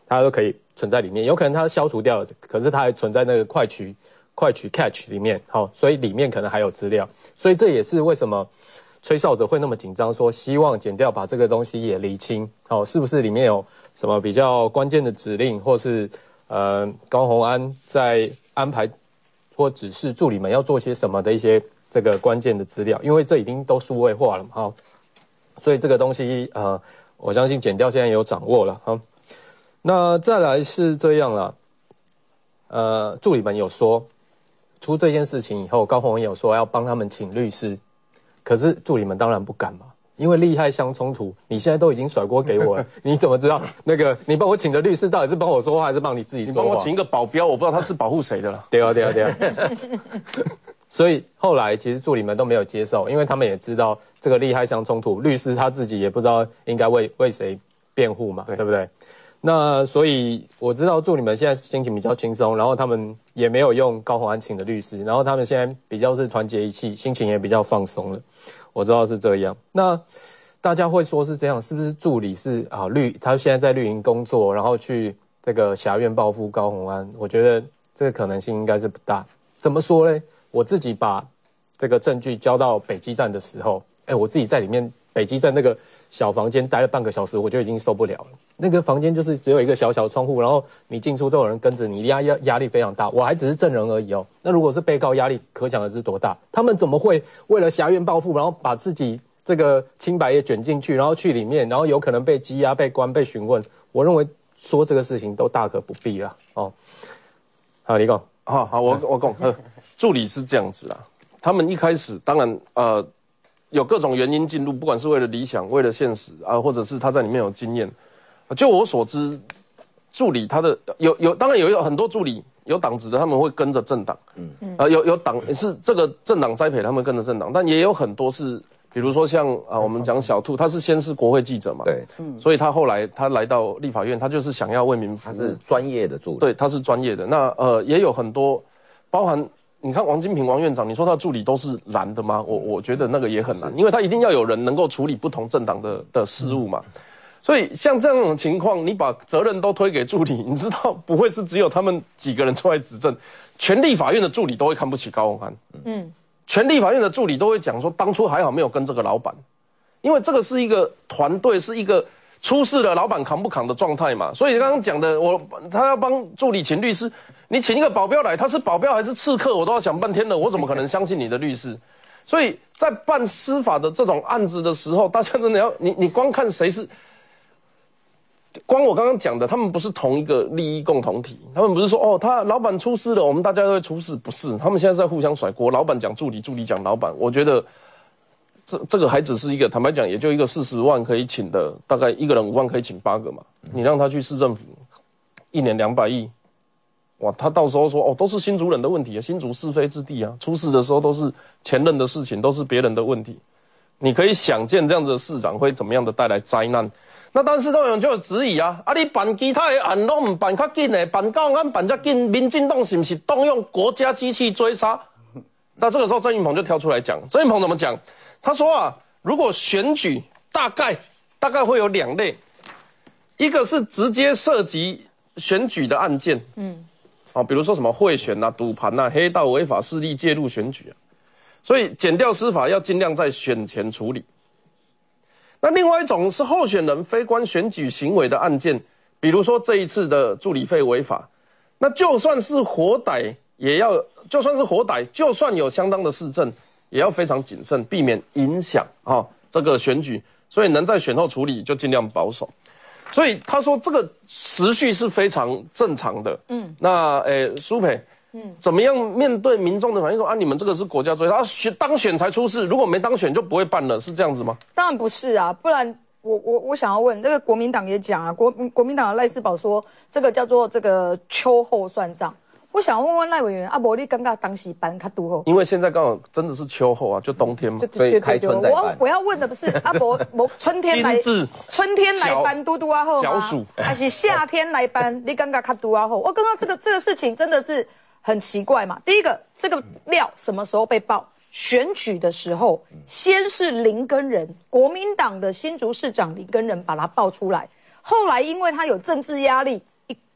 它都可以存在里面。有可能它消除掉了，可是它还存在那个快取快取 catch 里面，好，所以里面可能还有资料。所以这也是为什么吹哨者会那么紧张，说希望检调把这个东西也厘清，好，是不是里面有什么比较关键的指令，或是呃高虹安在安排或指示助理们要做些什么的一些这个关键的资料，因为这已经都数位化了嘛，好，所以这个东西呃，我相信检调现在有掌握了，好，那再来是这样了，呃，助理们有说出这件事情以后，高虹安有说要帮他们请律师。可是助理们当然不敢嘛，因为利害相冲突，你现在都已经甩锅给我了，你怎么知道那个你帮我请的律师到底是帮我说话还是帮你自己说话？ 你帮我请一个保镖，我不知道他是保护谁的了。 对啊，对啊，对啊。所以后来其实助理们都没有接受，因为他们也知道这个利害相冲突，律师他自己也不知道应该为为谁辩护嘛，对, 对不对？那所以我知道助理们现在心情比较轻松，然后他们也没有用高虹安请的律师，然后他们现在比较是团结一气，心情也比较放松了。我知道是这样。那大家会说是这样，是不是助理是啊绿？他现在在绿营工作，然后去这个辖院报复高虹安？我觉得这个可能性应该是不大。怎么说呢？我自己把这个证据交到北基站的时候，哎，我自己在里面。北基站那个小房间待了半个小时，我就已经受不了了。那个房间就是只有一个小小窗户，然后你进出都有人跟着你，压压压力非常大。我还只是证人而已哦。那如果是被告，压力可想而知多大。他们怎么会为了辖院报复，然后把自己这个清白也卷进去，然后去里面，然后有可能被羁押、被关、被询问？我认为说这个事情都大可不必啦。哦，好，你讲， 好好，我我讲，助理是这样子啦。他们一开始当然呃。有各种原因进入，不管是为了理想、为了现实啊，或者是他在里面有经验。就我所知，助理他的有有，当然有有很多助理有党职的，他们会跟着政党，嗯嗯，啊有有党是这个政党栽培，他们跟着政党，但也有很多是，比如说像啊我们讲小兔，他是先是国会记者嘛， 对， 嗯，所以他后来他来到立法院，他就是想要为民服务， 他是专业的助理， 对，他是专业的。那呃也有很多，包含。你看王金平王院长，你说他的助理都是蓝的吗？我我觉得那个也很难，因为他一定要有人能够处理不同政党的的事务嘛。所以像这种情况，你把责任都推给助理，你知道不会是只有他们几个人出来指证，全立法院的助理都会看不起高虹安。嗯，全立法院的助理都会讲说，当初还好没有跟这个老板，因为这个是一个团队，是一个出事了老板扛不扛的状态嘛。所以刚刚讲的，我他要帮助理请律师。你请一个保镖来，他是保镖还是刺客，我都要想半天了。我怎么可能相信你的律师？所以在办司法的这种案子的时候，大家真的要你你光看谁是，光我刚刚讲的，他们不是同一个利益共同体，他们不是说哦，他老板出事了，我们大家都会出事，不是，他们现在是在互相甩锅，老板讲助理，助理讲老板。我觉得这这个还只是一个，坦白讲，也就一个四十万可以请的，大概一个人五万可以请八个嘛，你让他去市政府，一年两百亿。哇，他到时候说哦，都是新竹人的问题啊，新竹是非之地啊，出事的时候都是前任的事情，都是别人的问题。你可以想见这样子的市长会怎么样的带来灾难。那但是当然就有质疑啊，啊你办其他的案都唔办较紧的，办高虹安办较紧，民进党是不是动用国家机器追杀？在这个时候，郑运鹏就跳出来讲，郑运鹏怎么讲？他说啊，如果选举大概大概会有两类，一个是直接涉及选举的案件，嗯。啊，比如说什么贿选啊、赌盘啊、黑道违法势力介入选举啊，所以检调司法要尽量在选前处理。那另外一种是候选人非关选举行为的案件，比如说这一次的助理费违法，那就算是活歹也要，就算是活歹，就算有相当的事证，也要非常谨慎，避免影响啊这个选举。所以能在选后处理就尽量保守。所以他说这个时序是非常正常的。嗯，那诶，苏培，嗯，怎么样面对民众的反应说啊，你们这个是国家追杀，啊选当选才出事，如果没当选就不会办了，是这样子吗？ 当然不是啊，不然我我我想要问，这个国民党也讲啊，国国民党的赖士宝说这个叫做这个秋后算账。我想问问赖委员啊，无你感觉当时办较拄好？ 因为现在刚好真的是秋后啊，就冬天嘛， 所以开春再办。 我我要问的不是啊，无无春天来，春天来办嘟嘟啊好吗？ 小暑还是夏天来办？你感觉较拄啊好？我刚刚这个这个事情真的是很奇怪嘛。第一个，这个料什么时候被爆？选举的时候，先是林耕仁，国民党的新竹市长林耕仁把他爆出来，后来因为他有政治压力。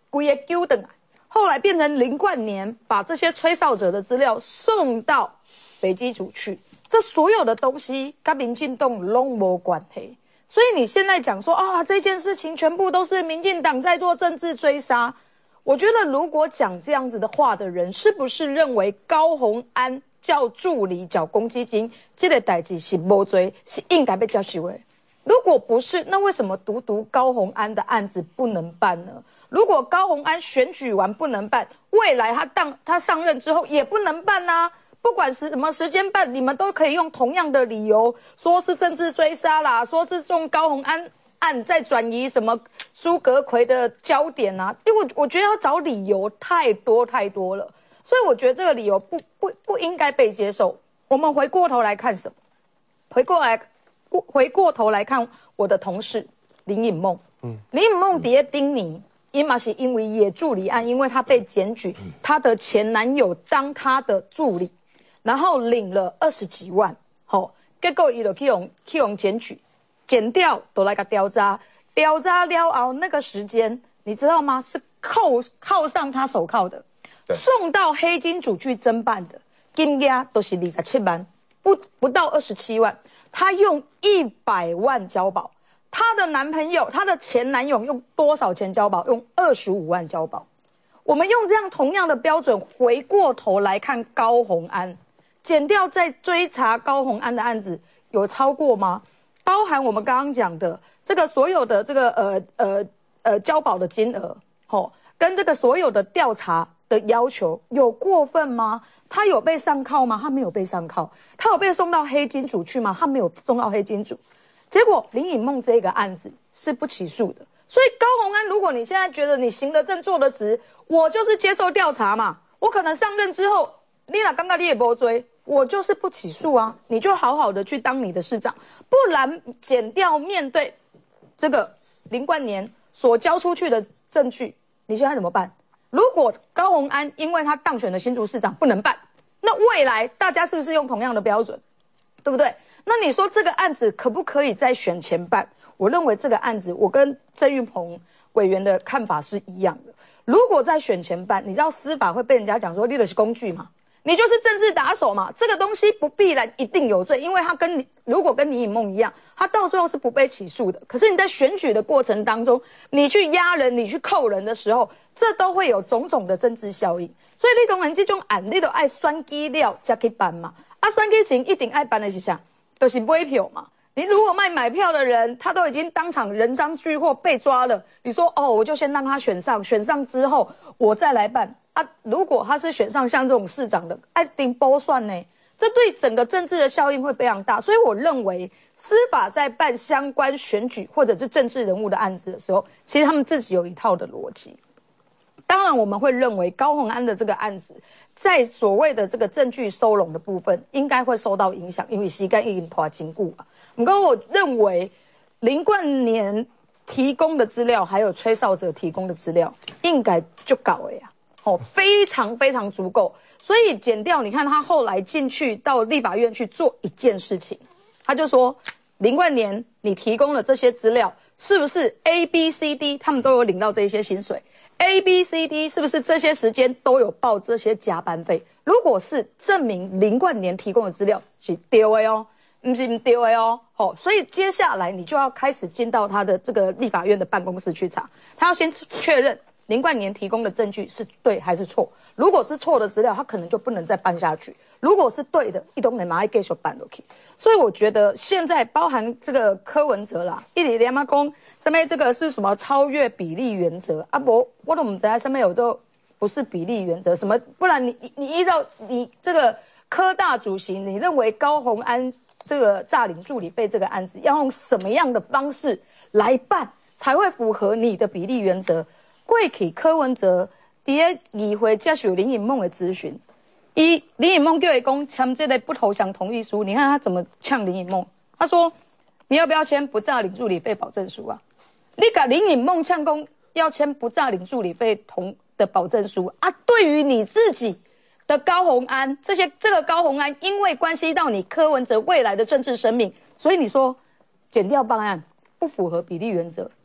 规个丢等来，后来变成林冠年把这些吹哨者的资料送到北基组去，这所有的东西跟民进党拢无关系。所以你现在讲说啊，这件事情全部都是民进党在做政治追杀，我觉得如果讲这样子的话的人，是不是认为高虹安叫助理缴公积金这个代志是无罪，是应该被接受的？如果不是，那为什么独独高虹安的案子不能办呢？如果高虹安选举完不能办，未来他当他上任之后也不能办啊。不管是什么时间办，你们都可以用同样的理由，说是政治追杀啦，说是用高虹安案在转移什么苏格奎的焦点啊，因为我觉得要找理由太多太多了，所以我觉得这个理由不不不应该被接受。我们回过头来看什么？回过来回过头来看我的同事林颖梦，嗯，林颖梦底下丁尼。因嘛是因为也助理案，因为她被检举，她的前男友当她的助理，然后领了二十几万，吼、哦，结果伊就去用去用检举，检调都来个调查，调查了后那个时间你知道吗？是扣铐上他手铐的，送到黑金组去侦办的，金额都是二十七万，不不到二十七万，他用一百万交保。她的男朋友，她的前男友用多少钱交保？用二十五万交保。我们用这样同样的标准回过头来看高虹安，检调在追查高虹安的案子有超过吗？包含我们刚刚讲的这个所有的这个呃呃呃交保的金额，吼、哦，跟这个所有的调查的要求有过分吗？他有被上铐吗？他没有被上铐。他有被送到黑金组去吗？他没有送到黑金组。结果林颖梦这个案子是不起诉的，所以高虹安，如果你现在觉得你行得正坐得直，我就是接受调查嘛，我可能上任之后，你若刚刚你也不追，我就是不起诉啊，你就好好的去当你的市长，不然检调面对这个林冠年所交出去的证据，你现在怎么办？如果高虹安因为他当选的新竹市长不能办，那未来大家是不是用同样的标准，对不对？那你说这个案子可不可以在选前办？我认为这个案子，我跟郑运鹏委员的看法是一样的。如果在选前办，你知道司法会被人家讲说你就是工具嘛，你就是政治打手嘛，这个东西不必然一定有罪，因为他跟你如果跟林颖梦一样，他到最后是不被起诉的。可是你在选举的过程当中，你去压人，你去扣人的时候，这都会有种种的政治效应。所以你当然这种案你都爱选举了才去办嘛，啊选举前一定爱办的是啥？就是买票嘛，你如果卖买票的人，他都已经当场人赃俱获被抓了，你说哦，我就先让他选上，选上之后我再来办啊。如果他是选上像这种市长的，哎，顶包算呢，这对整个政治的效应会非常大。所以我认为司法在办相关选举或者是政治人物的案子的时候，其实他们自己有一套的逻辑。当然我们会认为高虹安的这个案子在所谓的这个证据收拢的部分应该会受到影响，因为时间已经拖真久了。不过我认为林冠年提供的资料还有吹哨者提供的资料应该就够了呀，哦，非常非常足够。所以检调你看他后来进去到立法院去做一件事情，他就说林冠年你提供了这些资料是不是 A B C D 他们都有领到这些薪水，A B C D 是不是这些时间都有报这些加班费？如果是证明林冠年提供的资料是对的哦，不是不对的哦，哦，所以接下来你就要开始进到他的这个立法院的办公室去查，他要先确认林冠年提供的证据是对还是错。如果是错的资料，他可能就不能再办下去；如果是对的，一东人马上继续办下去。所以我觉得现在包含这个柯文哲啦，一里连妈公上面这个是什么超越比例原则啊？不，我都不知道上面有这不是比例原则什么，不然你你依照你这个柯大主席，你认为高虹安这个诈领助理费这个案子要用什么样的方式来办才会符合你的比例原则？过去柯文哲在议会接受林颖梦的咨询，伊林颖梦叫伊讲签这个不投降同意书，你看他怎么呛林颖梦？他说你要不要签不诈领助理费保证书啊？你把林颖梦呛讲要签不诈领助理费同的保证书啊？对于你自己的高虹安，这些这个高虹安因为关系到你柯文哲未来的政治生命，所以你说检调办案不符合比例原则，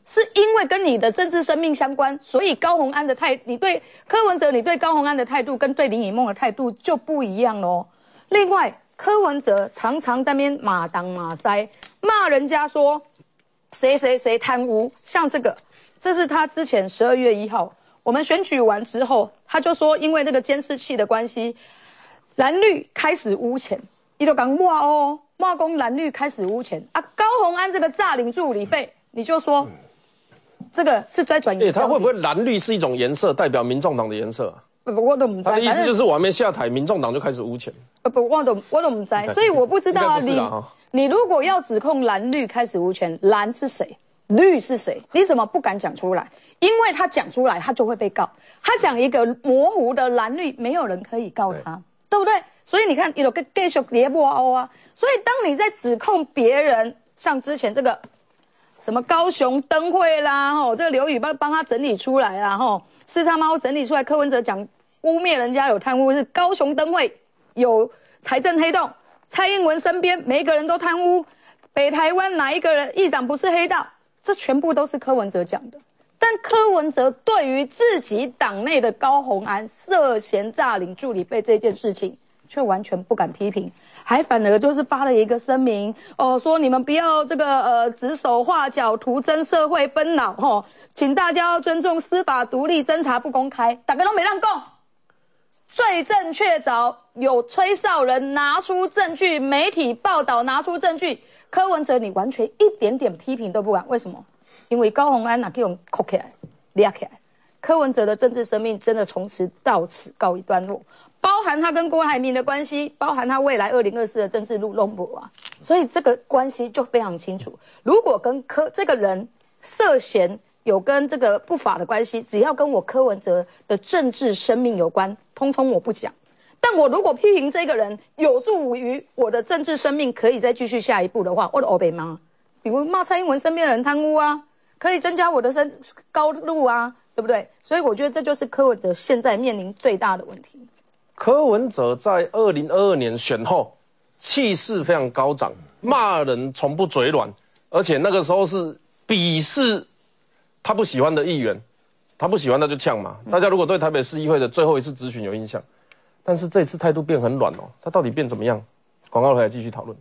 是因为跟你的政治生命相关，所以高虹安的态，你对柯文哲，你对高虹安的态度跟对林颖梦的态度就不一样咯。另外，柯文哲常常在那边马当马塞，骂人家说谁谁谁贪污，像这个，这是他之前十二月一号我们选举完之后，他就说因为那个监视器的关系，蓝绿开始污钱，他就讲哇哦，骂公蓝绿开始污钱啊，高虹安这个诈领助理费，你就说。这个是在转移。 欸，他会不会蓝绿是一种颜色，代表民众党的颜色啊？ 不不，我都不知道。 他的意思就是我还没下台，民众党就开始污钱。 呃不，我都我都不知道，所以我不知道啊。你你如果要指控蓝绿开始污钱，蓝是谁？绿是谁？你怎么不敢讲出来？因为他讲出来，他就会被告。他讲一个模糊的蓝绿，没有人可以告他， 对, 对不对？所以你看，有个继续跌破欧啊。所以当你在指控别人，像之前这个。什么高雄灯会啦，吼，这个刘宇帮帮他整理出来啦，吼，是他猫整理出来。柯文哲讲污蔑人家有贪污，是高雄灯会有财政黑洞，蔡英文身边每一个人都贪污，北台湾哪一个人议长不是黑道？这全部都是柯文哲讲的。但柯文哲对于自己党内的高虹安涉嫌诈领助理费这件事情，却完全不敢批评。还反而就是发了一个声明哦，说你们不要这个呃指手画脚，徒增社会纷扰吼，请大家要尊重司法独立，侦查不公开，大家都没让讲，罪证确凿，有吹哨人拿出证据，媒体报道拿出证据，柯文哲你完全一点点批评都不敢，为什么？因为高虹安哪给我们扣起来，抓起来，柯文哲的政治生命真的从此到此告一段落。包含他跟郭台铭的关系，包含他未来二零二四的政治路拢无啊，所以这个关系就非常清楚。如果跟柯这个人涉嫌有跟这个不法的关系，只要跟我柯文哲的政治生命有关，通通我不讲。但我如果批评这个人有助于我的政治生命可以再继续下一步的话，我的欧北骂，比如骂蔡英文身边的人贪污啊，可以增加我的升高度啊，对不对？所以我觉得这就是柯文哲现在面临最大的问题。 柯文哲在二零二二年选后，气势非常高涨，骂人从不嘴软，而且那个时候是鄙视他不喜欢的议员，他不喜欢他就呛嘛。大家如果对台北市议会的最后一次质询有印象，但是这一次态度变很软哦，他到底变怎么样？广告回来继续讨论。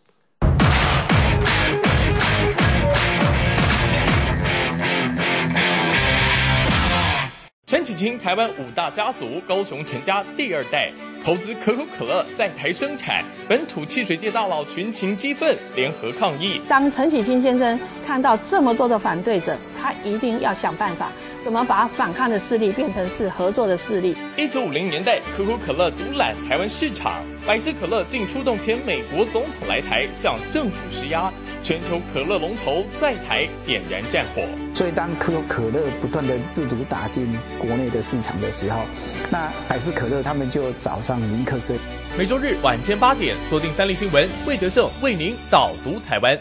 陈启清，台湾五大家族高雄陈家第二代，投资可口可乐在台生产，本土汽水界大佬群情激愤，联合抗议。 当陈启清先生看到这么多的反对者，他一定要想办法，怎么把反抗的势力变成是合作的势力。 一九五零年代，可口可乐独揽台湾市场，百事可乐竟出动前美国总统来台向政府施压，全球可乐龙头在台点燃战火。 所以当可口可乐不断的试图打进国内的市场的时候，那百事可乐他们就找上尼克森。 每周日晚间八点，锁定三立新闻，魏德胜为您导读台湾。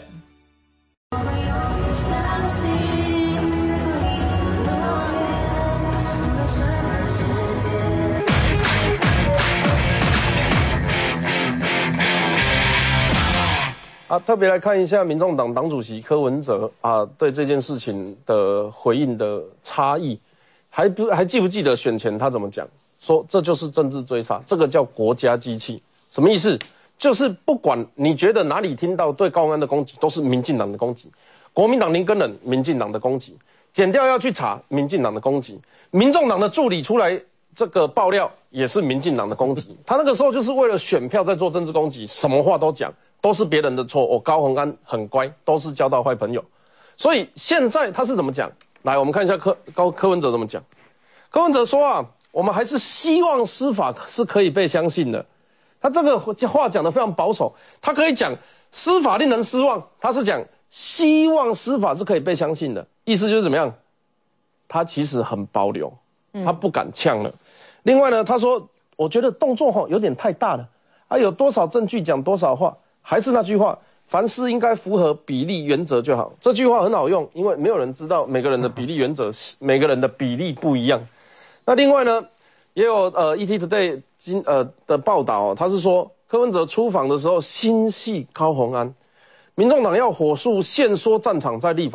啊，特别来看一下民众党党主席柯文哲啊对这件事情的回应的差异，还不还记不记得选前他怎么讲？说这就是政治追杀，这个叫国家机器，什么意思？就是不管你觉得哪里听到对高虹安的攻击，都是民进党的攻击；国民党林根人，民进党的攻击；检调要去查，民进党的攻击；民众党的助理出来这个爆料，也是民进党的攻击。他那个时候就是为了选票在做政治攻击，什么话都讲。都是别人的错，我高虹安很乖，都是交到坏朋友。所以现在他是怎么讲？来，我们看一下柯高柯文哲怎么讲。柯文哲说啊，我们还是希望司法是可以被相信的。他这个话讲得非常保守，他可以讲司法令人失望，他是讲希望司法是可以被相信的，意思就是怎么样？他其实很保留，他不敢呛了。另外呢，他说，我觉得动作齁有点太大了，啊，有多少证据讲多少话。还是那句话，凡事应该符合比例原则就好。这句话很好用，因为没有人知道每个人的比例原则，每个人的比例不一样。那另外呢，也有呃 E T Today 今呃的报道、哦，他是说柯文哲出访的时候心系高虹安，民众党要火速限缩战场在立法院，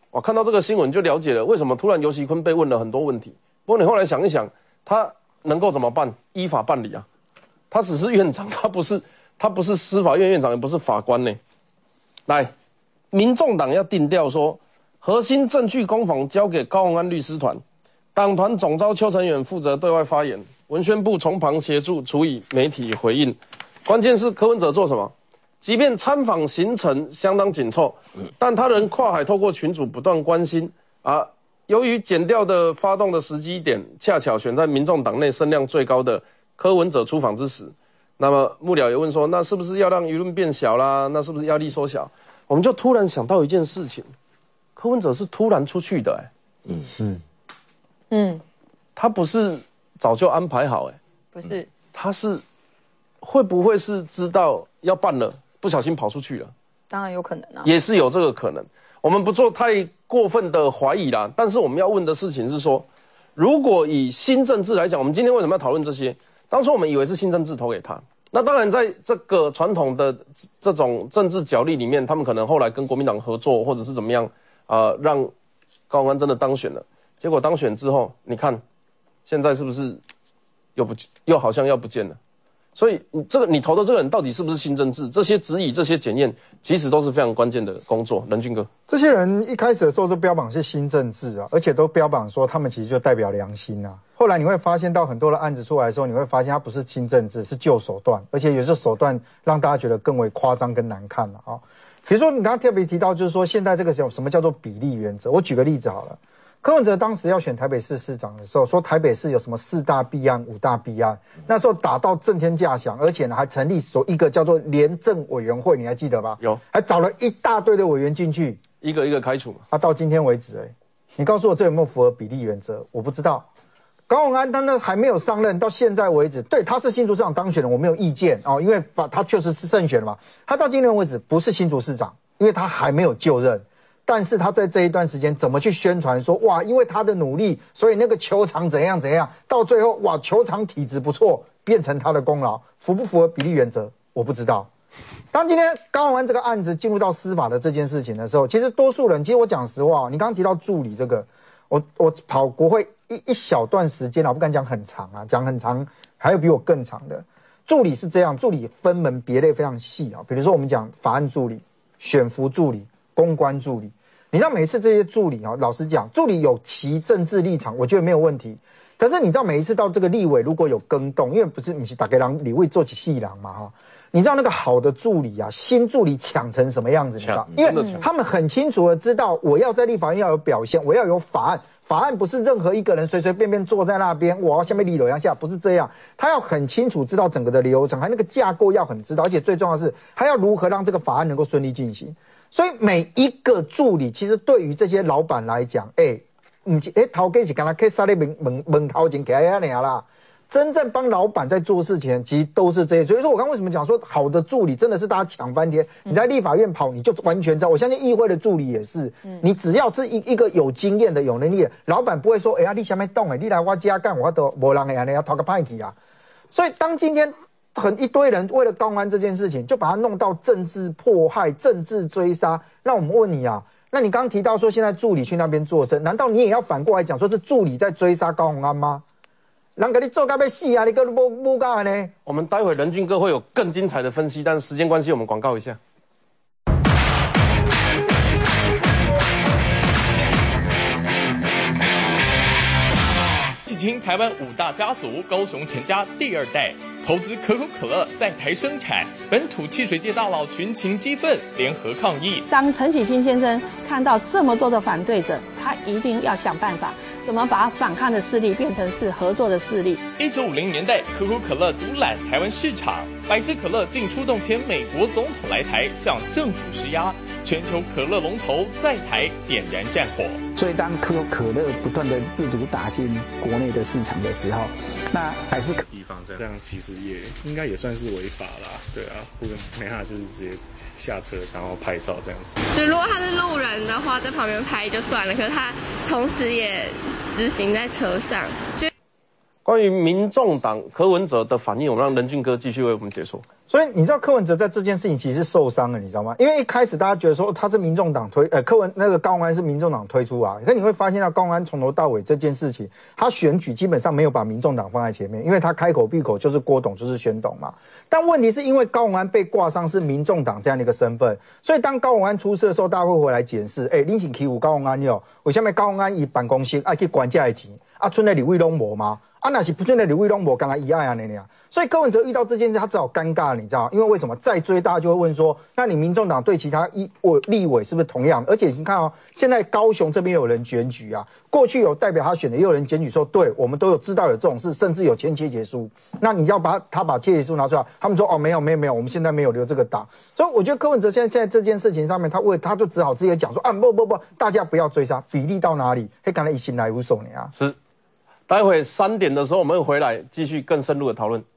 我看到这个新闻就了解了为什么突然游锡堃被问了很多问题。不过你后来想一想，他能够怎么办？依法办理啊，他只是院长，他不是他不是司法院院长，也不是法官呢。来，民众党要定调说，核心证据攻防交给高虹安律师团，党团总召邱成远负责对外发言，文宣部从旁协助处理媒体回应。关键是柯文哲做什么？即便参访行程相当紧凑，但他仍跨海透过群组不断关心啊。由于检调的发动的时机点恰巧选在民众党内声量最高的柯文哲出访之时，那么幕僚也问说，那是不是要让舆论变小啦？那是不是压力缩小？我们就突然想到一件事情，柯文哲是突然出去的、欸，嗯嗯嗯，他不是早就安排好、欸，哎， 不是， 他是会不会是知道要办了，不小心跑出去了？ 当然有可能啊， 也是有这个可能。我们不做太过分的怀疑啦，但是我们要问的事情是说，如果以新政治来讲，我们今天为什么要讨论这些？当初我们以为是新政治投给他，那当然在这个传统的这种政治角力里面，他们可能后来跟国民党合作，或者是怎么样，呃，让高虹安真的当选了。结果当选之后，你看现在是不是又不又好像要不见了？所以你这个你投的这个人到底是不是新政治？这些质疑、这些检验，其实都是非常关键的工作。任俊哥， 这些人一开始的时候都标榜是新政治啊，而且都标榜说他们其实就代表良心啊。后来你会发现到很多的案子出来的时候，你会发现它不是新政治，是旧手段，而且有些手段让大家觉得更为夸张跟难看了啊。比如说你刚刚特别提到，就是说现在这个什么叫做比例原则？我举个例子好了。柯文哲当时要选台北市市长的时候，说台北市有什么四大弊案、五大弊案，那时候打到震天价响，而且呢还成立所一个叫做廉政委员会，你还记得吧？ 有， 还找了一大堆的委员进去， 一个一个开除嘛。 啊，到今天为止、欸，你告诉我这有没有符合比例原则？我不知道。高虹安他那还没有上任，到现在为止，对他是新竹市长当选的，我没有意见哦，因为他确实是胜选了嘛。他到今天为止不是新竹市长，因为他还没有就任。但是他在这一段时间怎么去宣传说哇，因为他的努力，所以那个球场怎样怎样，到最后哇，球场体质不错，变成他的功劳，符不符合比例原则？我不知道。当今天高虹安这个案子进入到司法的这件事情的时候，其实多数人，其实我讲实话，你刚刚提到助理这个，我我跑国会一一小段时间了，我不敢讲很长啊，讲很长，还有比我更长的。助理是这样，助理分门别类非常细啊，比如说我们讲法案助理、选服助理、公关助理。你知道每一次这些助理啊，老实讲，助理有其政治立场，我觉得没有问题。可是你知道每一次到这个立委如果有更动，因为不是你是打给人立委做起细郎嘛哈，你知道那个好的助理啊，新助理抢成什么样子？你知道？因为他们很清楚的知道，我要在立法院要有表现，我要有法案。法案不是任何一个人随随便便坐在那边，我要下面立楼要下，不是这样。他要很清楚知道整个的流程，还那个架构要很知道，而且最重要的是，还要如何让这个法案能够顺利进行。所以每一个助理，其实对于这些老板来讲，哎，唔是，哎，头家是干那去杀你门门门头前给他那啦。真正帮老板在做事情，其实都是这些。所以说我刚为什么讲说好的助理真的是大家抢翻天？你在立法院跑，你就完全知道。我相信议会的助理也是，你只要是一一个有经验的、有能力的老板，不会说，哎呀，你下面动哎，你来我家干，我都没人哎，要讨个派去啊。所以当今天很一堆人为了高虹安这件事情，就把它弄到政治迫害、政治追杀。那我们问你啊，那你刚刚提到说现在助理去那边作证，难道你也要反过来讲说是助理在追杀高虹安吗？人给你做到要死啊！你个不不干呢？ 我们待会任俊哥会有更精彩的分析，但是时间关系，我们广告一下。 继经台湾五大家族高雄陈家第二代投资可口可乐在台生产，本土汽水界大佬群情激愤，联合抗议。 当陈启清先生看到这么多的反对者，他一定要想办法。怎么把反抗的势力变成是合作的势力？ 一九五零年代，可口可乐独揽台湾市场，百事可乐竟出动前美国总统来台向政府施压，全球可乐龙头在台点燃战火。 所以当可口可乐不断的试图打进国内的市场的时候，那百事可地方这样其实也应该也算是违法啦，对啊，不没他就是直接下车然后拍照这样子。 就如果他是路人的话，在旁边拍就算了，可是他同时也执行在车上。就关于民众党柯文哲的反应，我们让任俊哥继续为我们解说。 所以你知道柯文哲在这件事情其实是受伤了，你知道吗？因为一开始大家觉得说他是民众党推，呃，柯文那个高虹安是民众党推出啊，可你会发现到高虹安从头到尾这件事情，他选举基本上没有把民众党放在前面，因为他开口闭口就是郭董就是宣董嘛。但问题是因为高虹安被挂上是民众党这样的一个身份，所以当高虹安出事的时候，大家会回来检视，哎、欸，你是欺负高虹安哟？为什么高虹安以办公室爱去管这的钱？啊，村内里位拢无吗？啊，那是不村内里位拢无，刚刚一样啊那样。所以柯文哲遇到这件事，他只好尴尬了，你知道吗？因为为什么再追，大家就会问说，那你民众党对其他一委立委是不是同样？而且你看哦，现在高雄这边有人检举啊，过去有代表他选的，也有人检举说，对我们都有知道有这种事，甚至有签切结书。那你要把他把切结书拿出来，他们说哦没有没有没有，我们现在没有留这个党。所以我觉得柯文哲现在现在这件事情上面，他为他就只好直接讲说啊不不不，大家不要追杀，比例到哪里？嘿，刚才一心来无所呢啊。 是，待会三点的时候我们会回来继续更深入的讨论。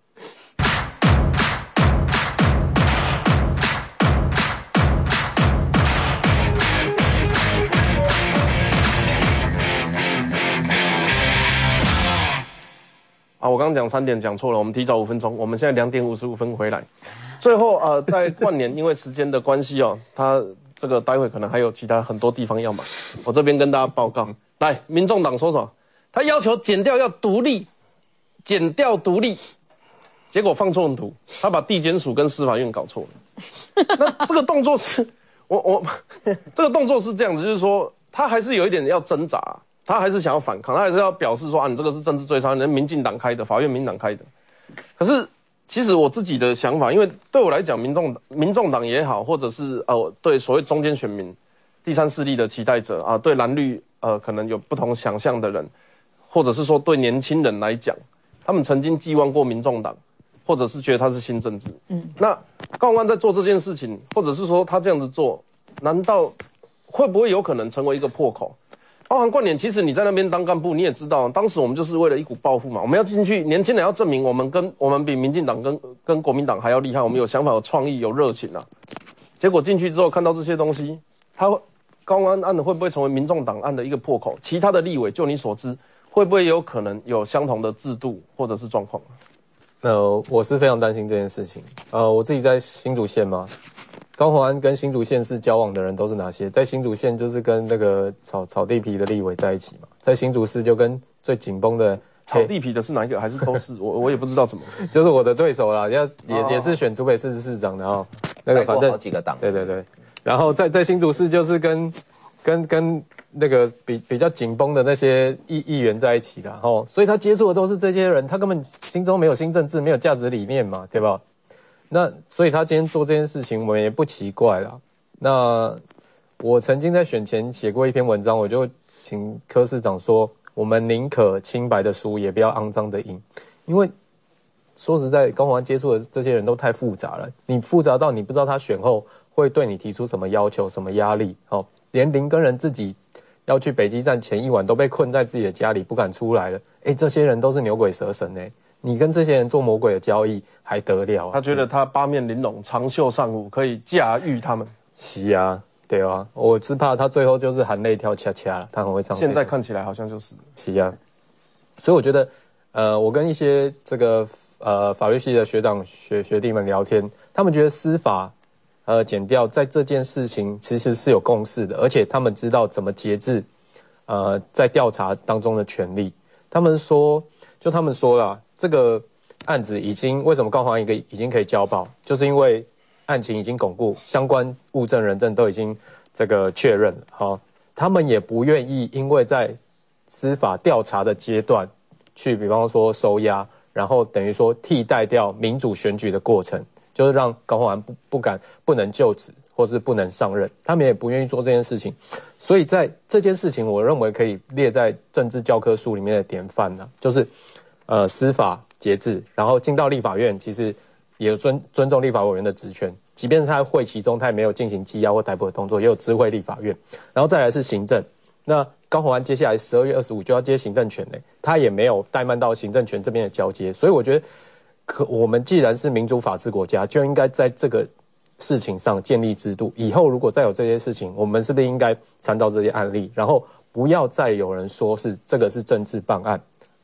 啊，我刚刚讲三点讲错了，我们提早五分钟，我们现在两点五十五分回来。最后呃，在冠年因为时间的关系哦，他这个待会可能还有其他很多地方要忙，我这边跟大家报告。来，民众党说什么？他要求检调要独立，检调独立，结果放错图，他把地检署跟司法院搞错了。那这个动作是，我我这个动作是这样子，就是说他还是有一点要挣扎。他还是想要反抗，他还是要表示说啊，你这个是政治追杀，人民进党开的，法院民党开的。可是其实我自己的想法，因为对我来讲，民众民众党也好，或者是呃对所谓中间选民、第三势力的期待者啊，对蓝绿呃可能有不同想象的人，或者是说对年轻人来讲，他们曾经寄望过民众党，或者是觉得他是新政治。嗯，那高虹安在做这件事情，或者是说他这样子做，难道会不会有可能成为一个破口？包含冠冕，其实你在那边当干部，你也知道，当时我们就是为了一股抱负嘛，我们要进去，年轻人要证明我们跟我们比民进党跟跟国民党还要厉害，我们有想法、有创意、有热情啊。结果进去之后看到这些东西，他高虹安案的会不会成为民众党案的一个破口？其他的立委，就你所知，会不会有可能有相同的制度或者是状况？ 呃，我是非常担心这件事情。呃，我自己在新竹县嘛。高虹安跟新竹县市交往的人都是哪些？在新竹县就是跟那个炒炒地皮的立委在一起嘛，在新竹市就跟最紧绷的炒地皮的是哪一个？还是都是我我也不知道怎么， 就是我的对手啦，要也、哦、也是选竹北市市长的哦，那个反正好几个党， 对对对，然后在在新竹市就是跟跟跟那个比比较紧绷的那些议议员在一起的哦，所以他接触的都是这些人，他根本心中没有新政治，没有价值理念嘛，对吧？那所以他今天做这件事情，我们也不奇怪啦。那我曾经在选前写过一篇文章，我就请柯市长说，我们宁可清白的输，也不要肮脏的赢。因为说实在，高虹安接触的这些人都太复杂了，你复杂到你不知道他选后会对你提出什么要求、什么压力。哦，连林根人自己要去北基站前一晚都被困在自己的家里，不敢出来了。哎，这些人都是牛鬼蛇神哎。你跟这些人做魔鬼的交易还得了啊？ 他觉得他八面玲珑、长袖善舞，可以驾驭他们。 是啊，对啊，我是怕他最后就是含泪跳恰恰了，他很会唱。 现在看起来好像就是。 是啊，所以我觉得，呃，我跟一些这个呃法律系的学长学学弟们聊天，他们觉得司法呃检调在这件事情其实是有共识的，而且他们知道怎么节制呃在调查当中的权利。他们说，就他们说啦。这个案子已经为什么高虹安一个已经可以交保，就是因为案情已经巩固，相关物证人证都已经这个确认了。好、哦，他们也不愿意因为在司法调查的阶段去，比方说收押，然后等于说替代掉民主选举的过程，就是让高虹安不不敢不能就职或是不能上任，他们也不愿意做这件事情。所以在这件事情，我认为可以列在政治教科书里面的典范呢、啊，就是。呃，司法节制，然后进到立法院，其实也有尊尊重立法委员的职权，即便是他在会期中，他也没有进行羁押或逮捕的动作，也有知会立法院。然后再来是行政，那高虹安接下来十二月二十五就要接行政权嘞，他也没有怠慢到行政权这边的交接，所以我觉得，可我们既然是民主法治国家，就应该在这个事情上建立制度。以后如果再有这些事情，我们是不是应该参照这些案例，然后不要再有人说是这个是政治办案。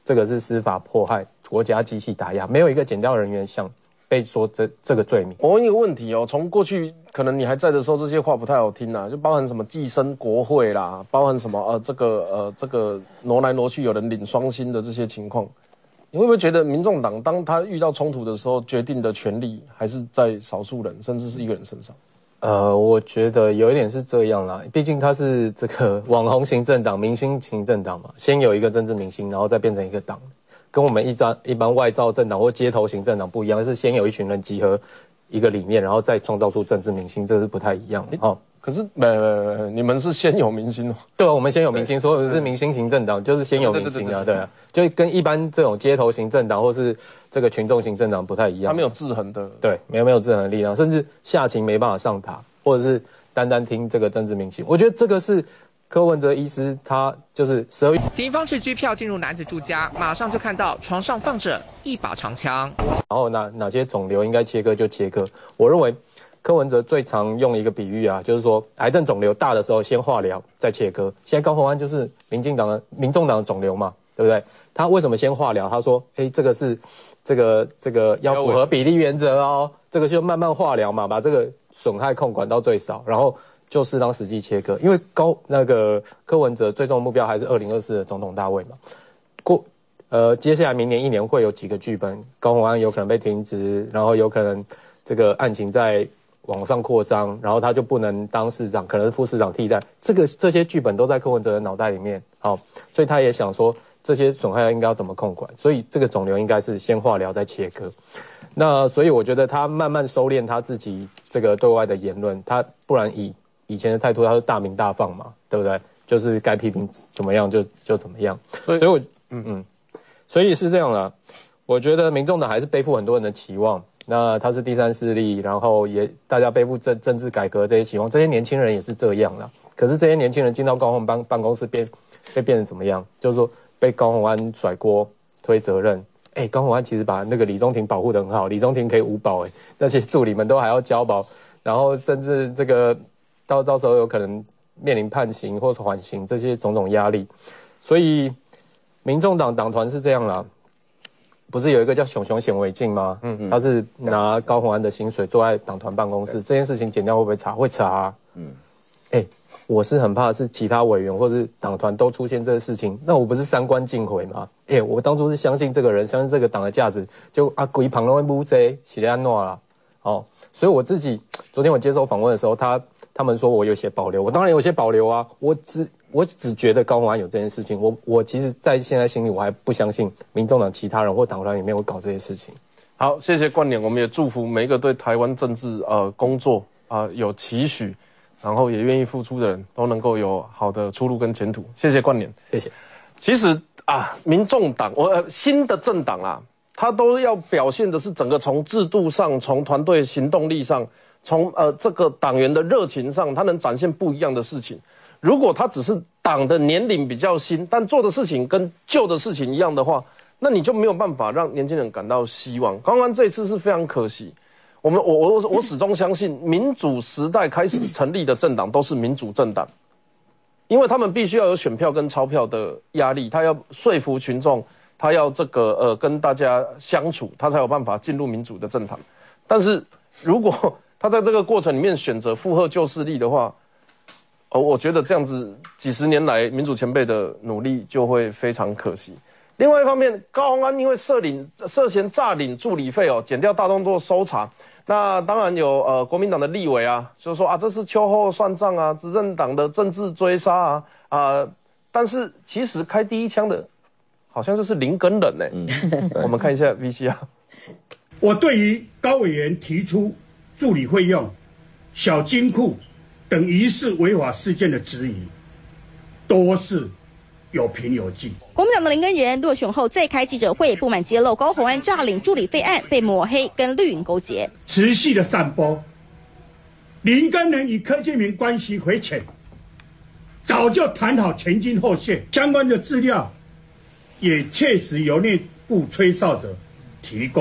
这个是司法迫害、国家机器打压，没有一个检调人员想被说这这个罪名。 我问一个问题哦，从过去可能你还在的时候，这些话不太好听啦，就包含什么寄生国会啦，包含什么呃这个呃这个挪来挪去有人领双薪的这些情况，你会不会觉得民众党当他遇到冲突的时候，决定的权利还是在少数人，甚至是一个人身上？ 呃，我觉得有一点是这样啦，毕竟他是这个网红型政党、明星型政党嘛，先有一个政治明星，然后再变成一个党，跟我们一般一般外造政党或街头型政党不一样，是先有一群人集合一个理念，然后再创造出政治明星，这是不太一样的哦。 可是，呃，你们是先有明星哦。 对啊，我们先有明星，所有是明星型政党，就是先有明星啊，对啊，就跟一般这种街头型政党或是这个群众型政党不太一样。 他没有制衡的， 对，没有没有制衡的力量，甚至下情没办法上塔，或者是单单听这个政治明星。我觉得这个是柯文哲医师他就是十二月， 警方持狙票进入男子住家，马上就看到床上放着一把长枪， 然后哪哪些肿瘤应该切割就切割。我认为柯文哲最常用一个比喻啊，就是说癌症肿瘤大的时候先化疗再切割。现在高虹安就是民进党的、民众党的肿瘤嘛，对不对？他为什么先化疗？他说，哎，这个是这个这个要符合比例原则哦，这个就慢慢化疗嘛，把这个损害控管到最少，然后就适当时机切割。因为高那个柯文哲最终的目标还是二零二四的总统大位嘛。过呃，接下来明年一年会有几个剧本，高虹安有可能被停职，然后有可能这个案情在往上扩张，然后他就不能当市长，可能是副市长替代。这个这些剧本都在柯文哲的脑袋里面，好，所以他也想说这些损害应该要怎么控管，所以这个肿瘤应该是先化疗再切割。那所以我觉得他慢慢收敛他自己这个对外的言论，他不然以以前的态度，他是大鸣大放嘛，对不对？就是该批评怎么样就就怎么样。所以，所以我嗯嗯，所以是这样啦。我觉得民众党还是背负很多人的期望。那他是第三势力，然后也大家背负政政治改革这些期望，这些年轻人也是这样啦。可是这些年轻人进到高虹办办公室变被变成怎么样？就是说被高虹安甩锅推责任。哎、欸，高虹安其实把那个李宗廷保护得很好，李宗廷可以无保哎、欸，那些助理们都还要交保，然后甚至这个到到时候有可能面临判刑或缓刑这些种种压力，所以民众党党团是这样啦。不是有一个叫熊熊显微镜吗？嗯嗯，他是拿高虹安的薪水坐在党团办公室，这件事情检调会不会查？会查、啊。嗯，哎、欸，我是很怕是其他委员或是党团都出现这个事情，那我不是三观尽毁吗？哎、欸，我当初是相信这个人，相信这个党的价值，就啊鬼旁都会不这起来诺啦。哦，所以我自己昨天我接受访问的时候，他他们说我有些保留，我当然有些保留啊，我只。我只觉得高虹安有这件事情，我我其实，在现在心里我还不相信民众党其他人或党团里面会搞这些事情。 好，谢谢冠联，我们也祝福每一个对台湾政治呃工作啊、呃、有期许，然后也愿意付出的人都能够有好的出路跟前途。谢谢冠联， 谢谢。 其实啊，民众党我、呃、新的政党啊，它都要表现的是整个从制度上、从团队行动力上、从呃这个党员的热情上，它能展现不一样的事情。如果他只是党的年龄比较新，但做的事情跟旧的事情一样的话，那你就没有办法让年轻人感到希望。刚刚这一次是非常可惜，我们我我我始终相信，民主时代开始成立的政党都是民主政党，因为他们必须要有选票跟钞票的压力，他要说服群众，他要这个呃跟大家相处，他才有办法进入民主的政坛。但是如果他在这个过程里面选择附和旧势力的话，哦，我觉得这样子几十年来民主前辈的努力就会非常可惜。另外一方面，高虹安因为涉领涉嫌诈领助理费哦，检调大动作搜查。那当然有呃国民党的立委啊，就是说啊这是秋后算账啊，执政党的政治追杀啊啊、呃，但是其实开第一枪的，好像就是林根人呢、欸。我们看一下 V C R。 我对于高委员提出助理费用、小金库等疑似违法事件的质疑，都是有凭有据。 国民党的林根仁落选后再开记者会，不满揭露高虹安诈领助理费案被抹黑，跟绿营勾结， 持续的散播林根仁与柯建铭关系匪浅，早就谈好前因后现，相关的资料也确实由内部吹哨者提供。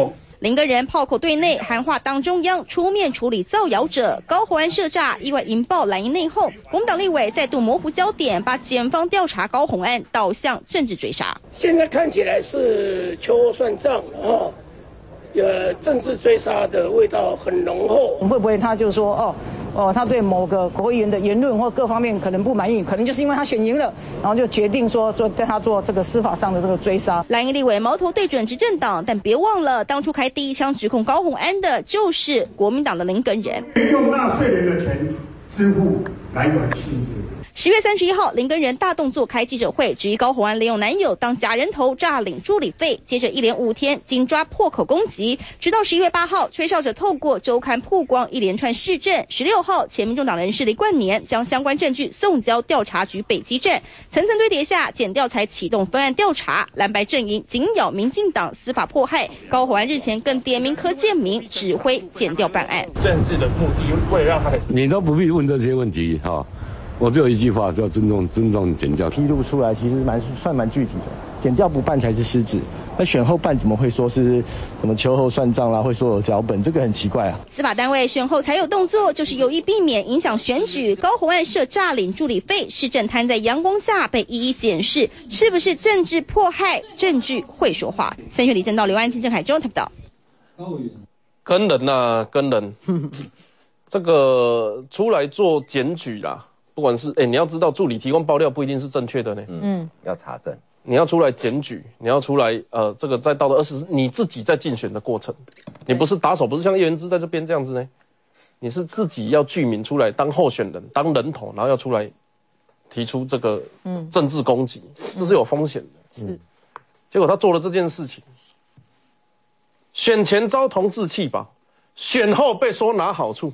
林根仁炮口对内喊话党中央出面处理造谣者，高虹安涉诈意外引爆蓝营内讧，国民党立委再度模糊焦点，把检方调查高虹安导向政治追杀。 现在看起来是秋后算账哦，呃，政治追杀的味道很浓厚。 会不会他就说哦？哦，他对某个国会议员的言论或各方面可能不满意，可能就是因为他选赢了，然后就决定说做对他做这个司法上的这个追杀。 蓝营立委矛头对准执政党，但别忘了，当初开第一枪指控高虹安的就是国民党的林根仁， 用纳税人的钱支付男友的薪资。 十月三十一号，林根仁大动作开记者会，质疑高虹安利用男友当假人头诈领助理费，接着一连五天紧抓破口攻击，直到十一月八号，吹哨者透过周刊曝光一连串事证。十六号，前民众党人士李冠年将相关证据送交调查局北基站，层层堆叠下，检调才启动分案调查。蓝白阵营紧咬民进党司法迫害，高虹安日前更点名柯建铭指挥检调办案。 政治的目的，为了让他的你都不必问这些问题哈。哦我只有一句话，叫尊重尊重检调。 披露出来其实蛮算蛮具体的，检调不办才是失职。那选后办怎么会说是什么秋后算账啦？会说有脚本，这个很奇怪啊。 司法单位选后才有动作，就是有意避免影响选举。高虹安涉诈领助理费，市政摊在阳光下被一一检视，是不是政治迫害？证据会说话。三月李正道、刘安清、郑海洲台报道。 跟人呐、啊，跟人，这个出来做检举啦。不管是哎、欸，你要知道助理提供爆料不一定是正确的呢。 嗯，要查证， 你要出来检举，你要出来呃，这个在道德，而是你自己在竞选的过程，你不是打手，不是像叶元之在这边这样子呢，你是自己要具名出来当候选人，当人头，然后要出来提出这个政治攻击，嗯、这是有风险的。是、嗯，结果他做了这件事情，选前遭同志弃保，选后被说拿好处。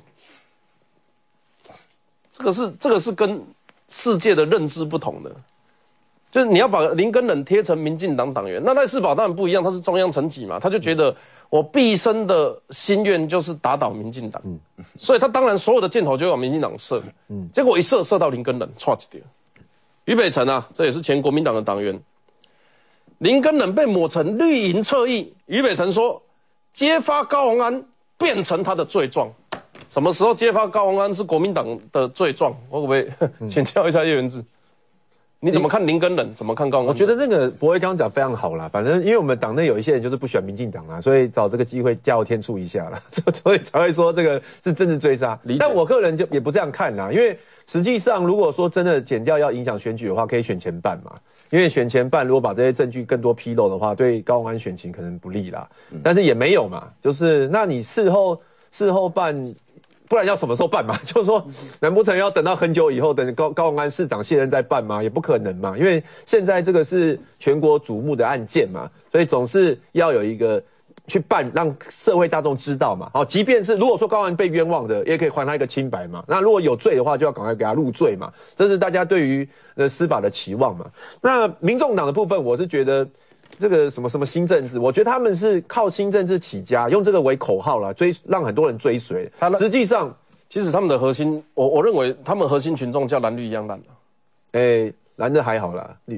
这个是这个是跟世界的认知不同的，就是你要把林根仁贴成民进党党员，那赖士葆当然不一样，他是中央层级嘛，他就觉得我毕生的心愿就是打倒民进党，嗯、所以他当然所有的箭头就往民进党射，嗯、结果一射射到林根仁，唰一掉。于北辰啊，这也是前国民党的党员，林根仁被抹成绿营侧翼，于北辰说揭发高虹安变成他的罪状。什么时候揭发高虹安是国民党的罪状？我可不可以请教一下叶元之？你怎么看林根仁？怎么看高虹安？ 我觉得这个博威刚刚讲非常好啦。反正因为我们党内有一些人就是不喜欢民进党啦，所以找这个机会加油添醋一下啦，所以才会说这个是政治追杀。但我个人就也不这样看啦，因为实际上如果说真的检调要影响选举的话，可以选前办嘛。因为选前办如果把这些证据更多披露的话，对高虹安选情可能不利啦。但是也没有嘛，就是那你事后事后办。不然要什么时候办嘛？就是说，难不成要等到很久以后，等高高虹安市长卸任再办吗？也不可能嘛，因为现在这个是全国瞩目的案件嘛，所以总是要有一个去办，让社会大众知道嘛。好，即便是如果说高虹安被冤枉的，也可以还他一个清白嘛。那如果有罪的话，就要赶快给他入罪嘛。这是大家对于呃司法的期望嘛。那民众党的部分，我是觉得。这个什么什么新政治，我觉得他们是靠新政治起家，用这个为口号啦，追让很多人追随。实际上， 其实他们的核心，我我认为他们核心群众叫蓝绿一样烂的。 诶，蓝的还好啦，绿。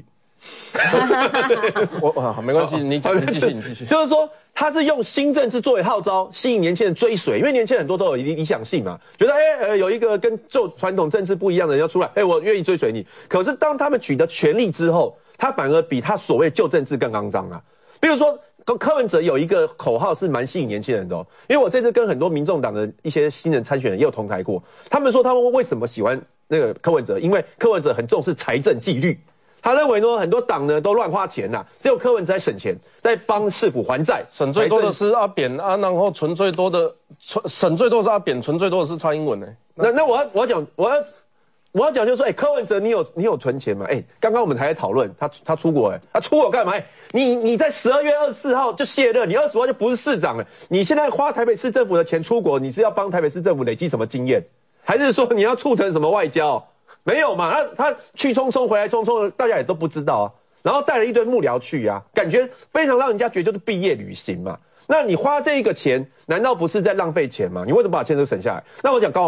我好没关系，你讲你继续，你继续。 就是说，他是用新政治作为号召，吸引年轻人追随，因为年轻人很多都有理想性嘛，觉得哎呃有一个跟旧传统政治不一样的人要出来，哎我愿意追随你。可是当他们取得权力之后，他反而比他所谓旧政治更肮脏啊！比如说，柯文哲有一个口号是蛮吸引年轻人的哦，因为我这次跟很多民众党的一些新人参选人也有同台过，他们说他们为什么喜欢那个柯文哲，因为柯文哲很重视财政纪律，他认为呢很多党呢都乱花钱呐、啊，只有柯文哲在省钱，在帮市府还债， 省最多的是阿扁啊，然后存最多的存省最多的是阿扁，存最多的是蔡英文呢、欸。 那那我要我要讲我要。我要讲就是说，哎、欸，柯文哲，你有你有存钱吗？哎、欸，刚刚我们还在讨论他他出国、欸，哎，他出国干嘛？哎、欸，你你在十二月二十四号就卸任，你二十号就不是市长了。你现在花台北市政府的钱出国，你是要帮台北市政府累积什么经验，还是说你要促成什么外交？没有嘛？他他去匆匆回来匆匆，大家也都不知道啊。然后带了一堆幕僚去啊，感觉非常让人家觉得就是毕业旅行嘛。那你花这一个钱，难道不是在浪费钱吗？你为什么把钱都省下来？那我讲高虹安，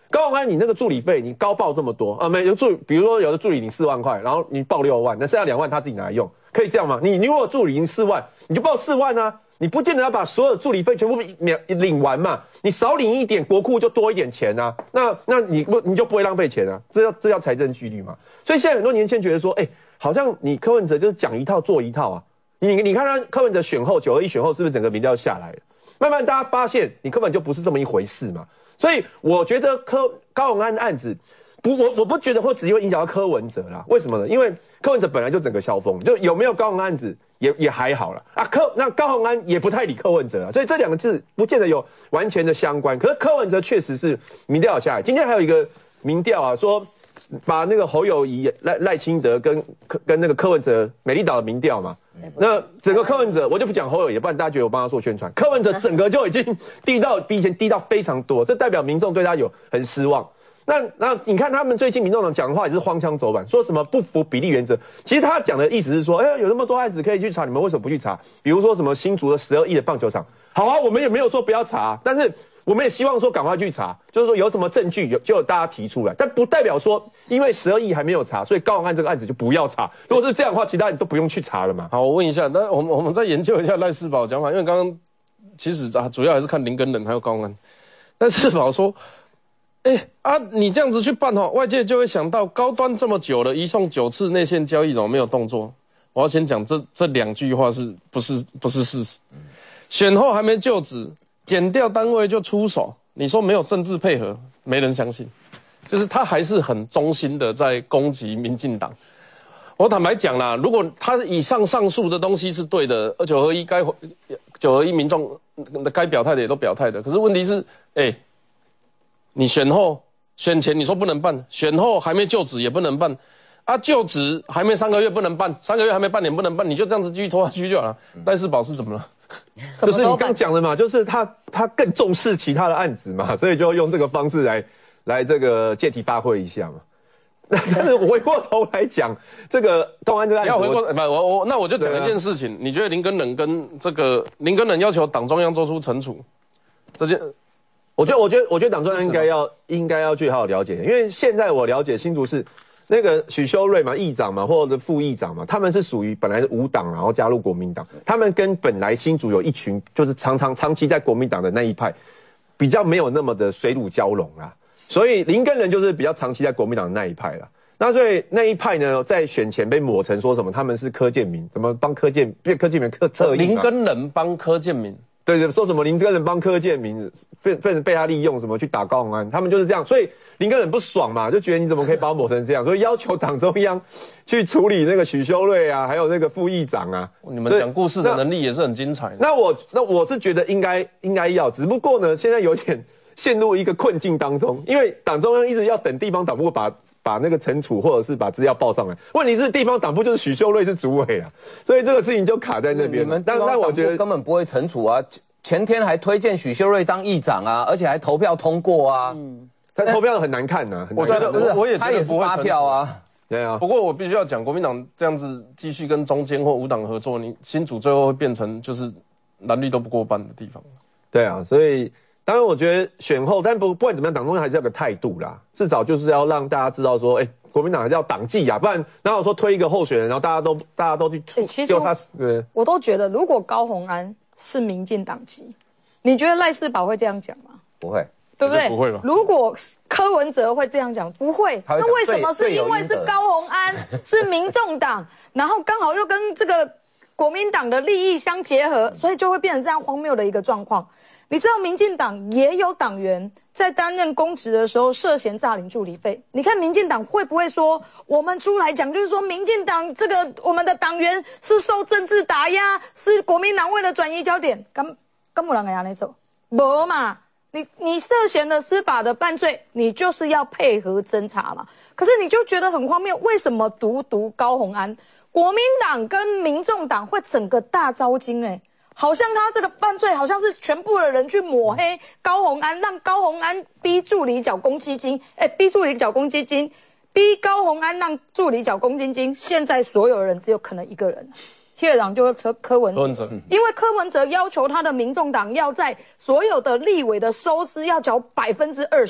高虹安你那个助理费你高报这么多啊，没有助，比如说有的助理你四万块，然后你报六万，那剩下两万他自己拿来用，可以这样吗？你你如果助理赢四万，你就报四万啊，你不见得要把所有助理费全部免领完嘛，你少领一点，国库就多一点钱啊，那那你不你就不会浪费钱啊，这叫这叫财政纪律嘛。所以现在很多年轻人觉得说，哎、欸，好像你柯文哲就是讲一套做一套啊，你你看他柯文哲选后九二一选后是不是整个民调下来了？慢慢大家发现你根本就不是这么一回事嘛。所以我觉得柯高虹安的案子，不，我我不觉得会直接会影响到柯文哲啦。为什么呢？因为柯文哲本来就整个消风，就有没有高虹安案子也也还好啦。啊。柯那高虹安也不太理柯文哲啊，所以这两个字不见得有完全的相关。可是柯文哲确实是民调下来，今天还有一个民调啊，说把那个侯友宜、赖赖清德跟跟那个柯文哲美丽岛的民调嘛。那整个柯文哲，我就不讲侯友宜，不然大家觉得我帮他做宣传。柯文哲整个就已经低到比以前低到非常多，这代表民众对他有很失望。那那你看他们最近民众党讲的话也是荒腔走板，说什么不服比例原则。其实他讲的意思是说，哎、欸，有那么多案子可以去查，你们为什么不去查？比如说什么新竹的十二亿的棒球场，好啊，我们也没有说不要查，但是我们也希望说赶快去查，就是说有什么证据有就有大家提出来，但不代表说因为十二亿还没有查，所以高虹安这个案子就不要查。如果是这样的话，其他人都不用去查了嘛。 好，我问一下，那我们我们再研究一下赖士葆讲法，因为刚刚其实啊主要还是看林耕仁还有高虹安。赖士葆说，哎、欸、啊你这样子去办哈，外界就会想到高端这么久了，移送九次内线交易怎么没有动作？我要先讲这这两句话是不是不是事实？选后还没就职。检调单位就出手，你说没有政治配合，没人相信。就是他还是很忠心的在攻击民进党。我坦白讲啦，如果他以上上述的东西是对的，九合一该九合一民众该表态的也都表态的，可是问题是，哎、欸，你选后选前你说不能办，选后还没就职也不能办。啊，就职还没三个月不能办，三个月还没半年不能办，你就这样子继续拖下去就好了。赖士葆是怎么了？ 就是你刚讲的嘛，就是他他更重视其他的案子嘛，所以就用这个方式来来这个借题发挥一下嘛。但是回过头来讲，这个高虹安这个案子， 要回过不我我那我就讲一件事情，啊、你觉得林耕仁跟这个林耕仁要求党中央做出惩处，这件， 我觉得我觉得我觉得党中央应该要应该要去好好了解，因为现在我了解新竹市。那个许修睿嘛，议长嘛，或者副议长嘛，他们是属于本来是无党，然后加入国民党。他们跟本来新竹有一群，就是常常长期在国民党的那一派，比较没有那么的水乳交融啦。所以林耕仁就是比较长期在国民党的那一派啦。那所以那一派呢，在选前被抹成说什么他们是柯建铭，什么帮柯建，变柯建铭柯侧翼。 林耕仁帮柯建铭。 对对，说什么林耕仁帮柯建铭，被被被他利用什么去打高虹安，他们就是这样，所以林耕仁不爽嘛，就觉得你怎么可以把我抹成这样，所以要求党中央去处理那个许修睿啊，还有那个副议长啊。 你们讲故事的能力也是很精彩的。 那我那我是觉得应该应该要，只不过呢，现在有点陷入一个困境当中，因为党中央一直要等地方党部把。把那个惩处或者是把资料报上来，问题是地方党部就是许修睿是主委啊，所以这个事情就卡在那边。 你们但但我觉得根本不会惩处啊，前天还推荐许修睿当议长啊，而且还投票通过啊。嗯， 但投票很难看呐、啊， 我觉得我我也他也是八票啊。 对啊， 不过我必须要讲，国民党这样子继续跟中间或无党合作，你新竹最后会变成就是蓝绿都不过半的地方。 对啊，所以。当然，我觉得选后，但不不管怎么样，党中央还是要个态度啦。至少就是要让大家知道说，哎、欸，国民党还是要党纪啊，不然哪有说推一个候选人，然后大家都大家都去欸、其实我他对， 我都觉得，如果高虹安是民进党籍，你觉得赖士葆会这样讲吗？ 不会， 对不对？ 不会吧？ 如果柯文哲会这样讲，不会。那为什么？是因为是高虹安是民众党，然后刚好又跟这个国民党的利益相结合，所以就会变成这样荒谬的一个状况。你知道民进党也有党员在担任公职的时候涉嫌诈领助理费，你看民进党会不会说我们出来讲，就是说民进党这个我们的党员是受政治打压，是国民党为了转移焦点，敢敢有人会这样做？没嘛，你你涉嫌的司法的犯罪，你就是要配合侦查嘛。可是你就觉得很荒谬，为什么独独高虹安，国民党跟民众党会整个大招惊哎、欸？好像他这个犯罪，好像是全部的人去抹黑高虹安，让高虹安逼助理缴公积金，哎，逼助理缴公积金，逼高虹安让助理缴公积金。现在所有人只有可能一个人，第二人就是柯柯文哲，因为柯文哲要求他的民众党要在所有的立委的收支要缴百分之二十，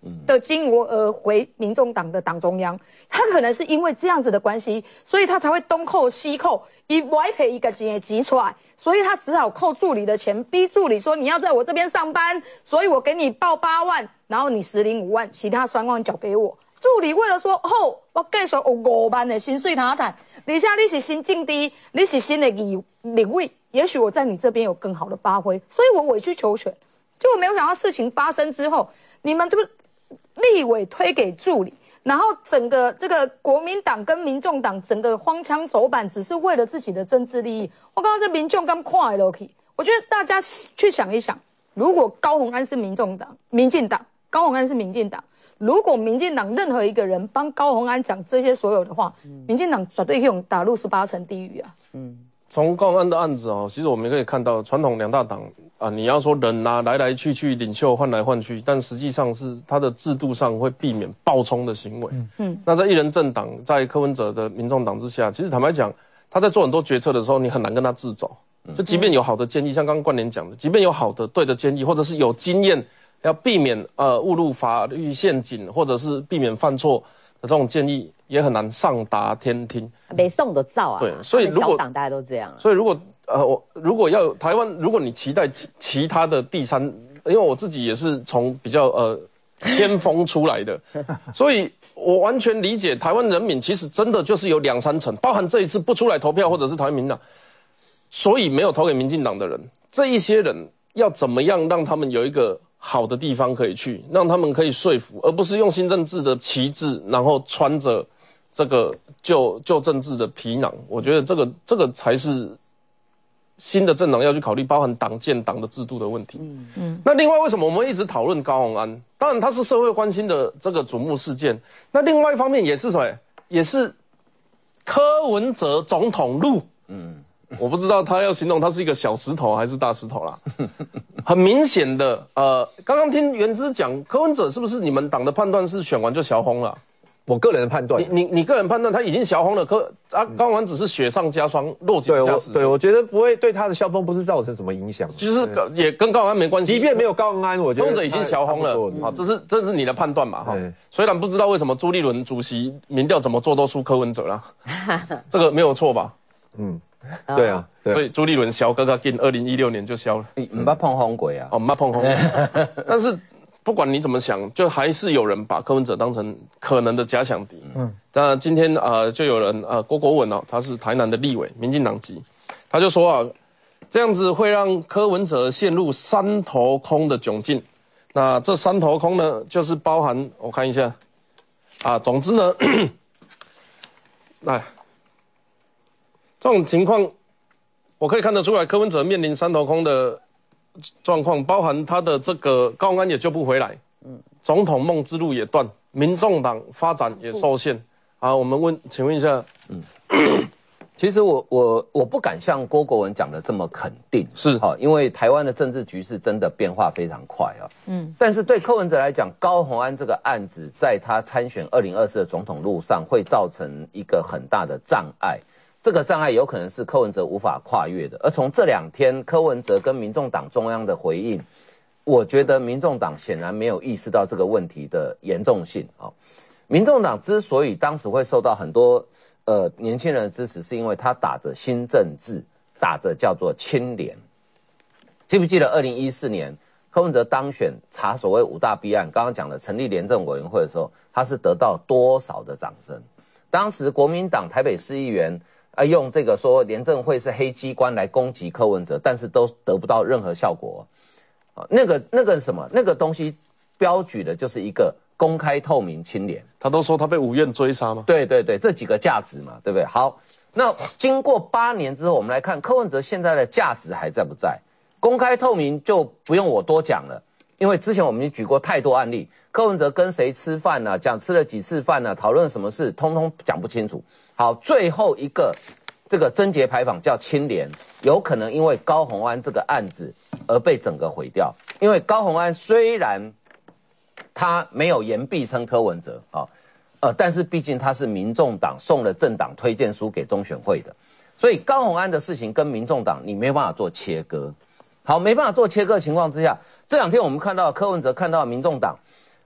的金额而回民众党的党中央，他可能是因为这样子的关系，所以他才会东扣西扣，以外黑一个钱挤出来，所以他只好扣助理的钱，逼助理说你要在我这边上班，所以我给你报八万，然后你十领五万，其他三万交给我。助理为了说，哦，我继续有五万的薪水他谈，而且你是新进的，你是新的领领位，也许我在你这边有更好的发挥，所以我委曲求全。结果没有想到事情发生之后，你们这个立委推给助理，然后整个这个国民党跟民众党整个荒腔走板，只是为了自己的政治利益。我刚刚这民众刚看了去，我觉得大家去想一想，如果高虹安是民众党、民进党，高虹安是民进党。如果民进党任何一个人帮高虹安讲这些所有的话，嗯、民进党绝对用打入十八层地狱啊！嗯， 从高虹安的案子哦，其实我们可以看到，传统两大党啊，你要说人啊来来去去，领袖换来换去，但实际上是他的制度上会避免暴冲的行为。嗯嗯，那在一人政党，在柯文哲的民众党之下，其实坦白讲，他在做很多决策的时候，你很难跟他自走。就即便有好的建议，像刚刚冠联讲的，即便有好的对的建议，或者是有经验。要避免呃误入法律陷阱，或者是避免犯错的这种建议，也很难上达天听。 没送的照啊， 对，所以如果小党大家都这样、啊， 所以如果呃我如果要台湾，如果你期待其其他的第三，因为我自己也是从比较呃偏锋出来的，所以我完全理解台湾人民其实真的就是有两三成，包含这一次不出来投票或者是台湾民进党，所以没有投给民进党的人，这一些人要怎么样让他们有一个好的地方可以去，让他们可以说服，而不是用新政治的旗帜，然后穿着这个旧旧政治的皮囊。我觉得这个这个才是新的政党要去考虑，包含党建党的制度的问题。嗯嗯。那另外，为什么我们一直讨论高虹安？当然，它是社会关心的这个瞩目事件。那另外一方面也是什么？也是柯文哲总统路。嗯。我不知道他要形容他是一个小石头还是大石头啦。很明显的，呃，刚刚听元之讲，柯文哲是不是你们党的判断是选完就小红了？ 我个人的判断， 你你你个人判断他已经小红了，柯啊高虹安只是雪上加霜，落井下石。 对，我觉得不会对他的校风不是造成什么影响， 就是也跟高虹安没关系。 即便没有高虹安，我觉得柯文哲已经小红了。好，这是这是你的判断嘛？哈，虽然不知道为什么朱立伦主席民调怎么做都输柯文哲啦，这个没有错吧？嗯。 对啊，对， 所以朱立伦消哥哥进二零一六年就消了， 唔捌碰红鬼啊， 哦，唔捌碰红鬼。但是不管你怎么想，就还是有人把柯文哲当成可能的假想敌。嗯，那今天呃，就有人呃，郭国文哦，他是台南的立委，民进党籍，他就说啊，这样子会让柯文哲陷入三头空的窘境。那这三头空呢，就是包含我看一下啊，总之呢，来。这种情况，我可以看得出来，柯文哲面临三头空的状况，包含他的这个高虹安也救不回来，嗯，总统梦之路也断，民众党发展也受限。啊，我们问，请问一下，嗯， 其实我我我不敢像郭国文讲的这么肯定， 是哈，因为台湾的政治局势真的变化非常快啊，嗯，但是对柯文哲来讲，高虹安这个案子在他参选二零二四的总统路上会造成一个很大的障碍。这个障碍有可能是柯文哲无法跨越的，而从这两天柯文哲跟民众党中央的回应，我觉得民众党显然没有意识到这个问题的严重性啊。民众党之所以当时会受到很多呃年轻人的支持，是因为他打着新政治，打着叫做清廉。记不记得二零一四年柯文哲当选查所谓五大弊案，刚刚讲的成立廉政委员会的时候，他是得到多少的掌声？当时国民党台北市议员啊，用这个说廉政会是黑机关来攻击柯文哲，但是都得不到任何效果。啊，那个那个什么，那个东西标举的就是一个公开透明清廉。 他都说他被五院追杀吗？ 对对对，这几个价值嘛，对不对？好，那经过八年之后，我们来看柯文哲现在的价值还在不在？公开透明就不用我多讲了，因为之前我们已经举过太多案例，柯文哲跟谁吃饭啊，讲吃了几次饭啊，讨论什么事，通通讲不清楚。好，最后一个这个贞节牌坊叫清廉，有可能因为高虹安这个案子而被整个毁掉。因为高虹安虽然他没有言必称柯文哲啊，呃，但是毕竟他是民众党送了政党推荐书给中选会的，所以高虹安的事情跟民众党你没办法做切割。好，没办法做切割的情况之下，这两天我们看到柯文哲看到民众党，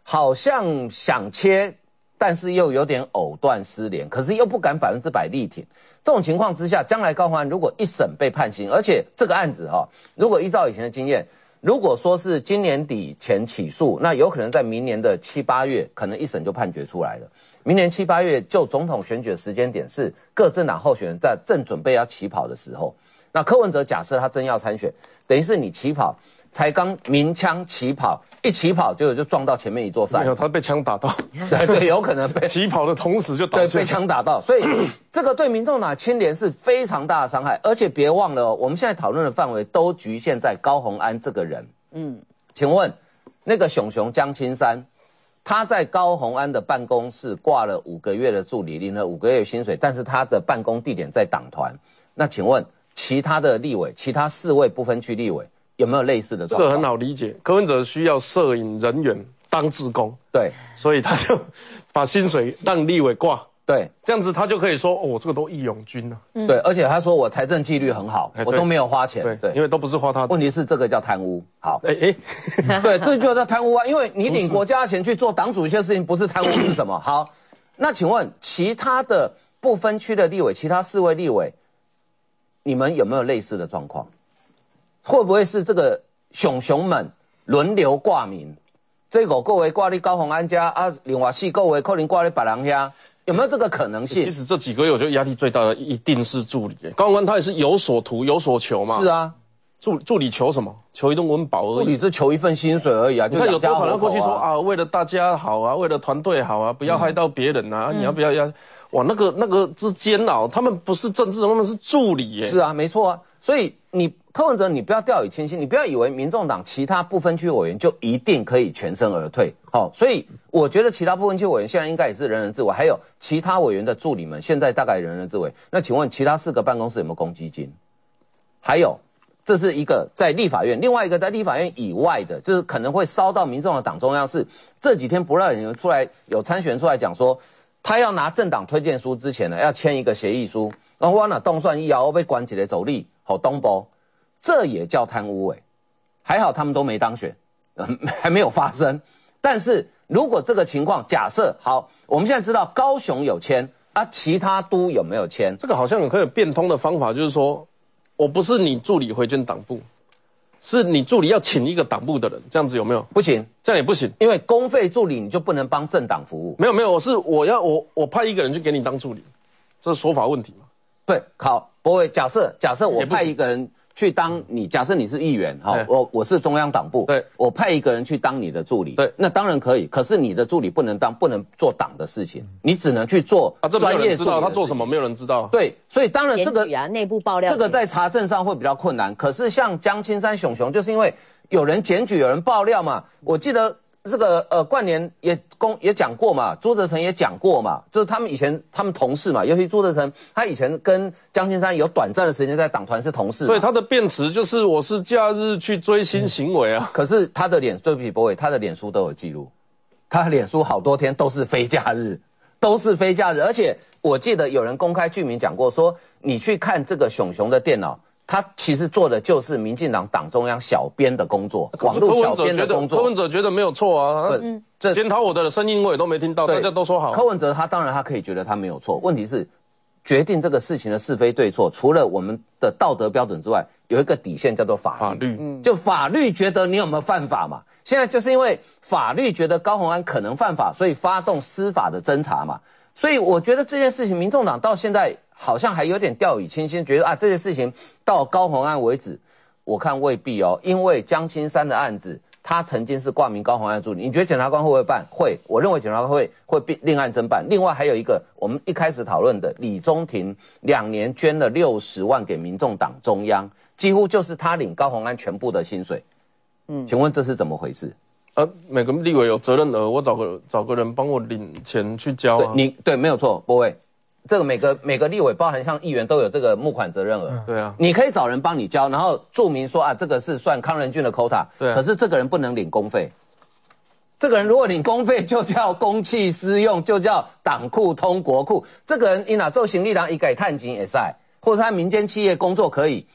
好像想切，但是又有点藕断丝连，可是又不敢百分之百力挺。这种情况之下，将来高虹安如果一审被判刑，而且这个案子哈、哦，如果依照以前的经验，如果说是今年底前起诉，那有可能在明年的七八月，可能一审就判决出来了。明年七八月就总统选举的时间点是各政党候选人在正准备要起跑的时候，那柯文哲假设他真要参选，等于是你起跑才刚鸣枪起跑，一起跑结果就撞到前面一座山， 没有，他被枪打到， 对对，有可能被起跑的同时就倒下， 对，被枪打到，所以这个对民众党清廉是非常大的伤害，而且别忘了、哦，我们现在讨论的范围都局限在高虹安这个人。嗯，请问那个熊熊江青山，他在高虹安的办公室挂了五个月的助理，领了五个月的薪水，但是他的办公地点在党团。那请问其他的立委，其他四位不分区立委有没有类似的状况？ 这个很好理解，柯文哲需要摄影人员当志工， 对， 所以他就把薪水让立委挂。 对， 这样子他就可以说，哦，这个都义勇军啊。 嗯、对，而且他说我财政纪律很好，我都没有花钱。 对，对因为都不是花他的。 问题是这个叫贪污。好， 哎哎， 对，这就叫贪污啊，因为你领国家的钱去做党主一些事情，不是贪污是什么？好，那请问其他的不分区的立委，其他四位立委，你们有没有类似的状况？会不会是这个熊熊们轮流挂名？这个各位挂你高虹安家啊，另外四个位可能挂你别人家。有没有这个可能性？ 其实这几个月我觉得压力最大的一定是助理。高虹安他也是有所图有所求嘛。 是啊， 助助理求什么？求一顿温饱而已。 助理是求一份薪水而已啊。 你看有多少人过去说啊，为了大家好啊，为了团队好啊，不要害到别人啊，嗯、你要不要要？哇，那个那个之间啊，他们不是政治人，他们是助理耶。 是啊，没错啊。所以你柯文哲，你不要掉以轻心，你不要以为民众党其他不分区委员就一定可以全身而退。好、哦，所以我觉得其他不分区委员现在应该也是人人自危，还有其他委员的助理们现在大概人人自危。那请问其他四个办公室有没有公积金？还有，这是一个在立法院，另外一个在立法院以外的，就是可能会烧到民众的党中央是这几天不让人出来有参选出来讲说，他要拿政党推荐书之前呢，要签一个协议书，然后我拿动算一摇被关起来走力。好东波，这也叫贪污哎、欸，还好他们都没当选，嗯，还没有发生。但是如果这个情况假设好，我们现在知道高雄有签啊，其他都有没有签？ 这个好像有可以变通的方法，就是说我不是你助理回捐党部，是你助理要请一个党部的人，这样子有没有？ 不行， 这样也不行， 因为公费助理你就不能帮政党服务。 没有没有，我是我要我我派一个人去给你当助理，这是说法问题嘛？ 对，好，不会。假设假设我派一个人去当你，假设你是议员，好，我我是中央党部，对，我派一个人去当你的助理，对，那当然可以。可是你的助理不能当，不能做党的事情，你只能去做啊，这没有人知道他做什么， 没有人知道。 对，所以当然这个啊，内部爆料， 这个在查证上会比较困难。可是像江青山、熊熊，就是因为有人检举，有人爆料嘛。我记得。这个呃，冠年也公也讲过嘛，朱德成也讲过嘛，就是他们以前他们同事嘛，尤其朱德成，他以前跟江青山有短暂的时间在党团是同事嘛， 所以他的辩词就是我是假日去追星行为啊。 可是他的脸，对不起，博伟，他的脸书都有记录，他的脸书好多天都是非假日，都是非假日，而且我记得有人公开具名讲过说，你去看这个熊熊的电脑。他其实做的就是民进党党中央小编的工作，网络小编的工作。 柯文哲觉得没有错啊，嗯，检讨我的声音我也都没听到，大家都说好。 柯文哲他当然他可以觉得他没有错，问题是决定这个事情的是非对错，除了我们的道德标准之外，有一个底线叫做法律。 法律，嗯， 就法律觉得你有没有犯法嘛？现在就是因为法律觉得高虹安可能犯法，所以发动司法的侦查嘛。所以我觉得这件事情，民众党到现在。好像还有点掉以轻心，觉得啊这件事情到高虹安为止，我看未必哦，因为江青山的案子，他曾经是挂名高虹安助理，你觉得检察官会不会办？会，我认为检察官会会另案侦办。另外还有一个，我们一开始讨论的李宗廷，两年捐了六十万给民众党中央，几乎就是他领高虹安全部的薪水。嗯，请问这是怎么回事？ 呃，每个立委有责任额，我找个找个人帮我领钱去交啊。 对，你对，没有错，波伟。这个每个每个立委，包含像议员都有这个募款责任额。 对啊， 你可以找人帮你交，然后注明说啊，这个是算康仁俊的 quota。对、啊，可是这个人不能领公费。这个人如果领公费，就叫公器私用，就叫党库通国库。这个人因哪做行李郎一改探金也塞，或者他民间企业工作可以，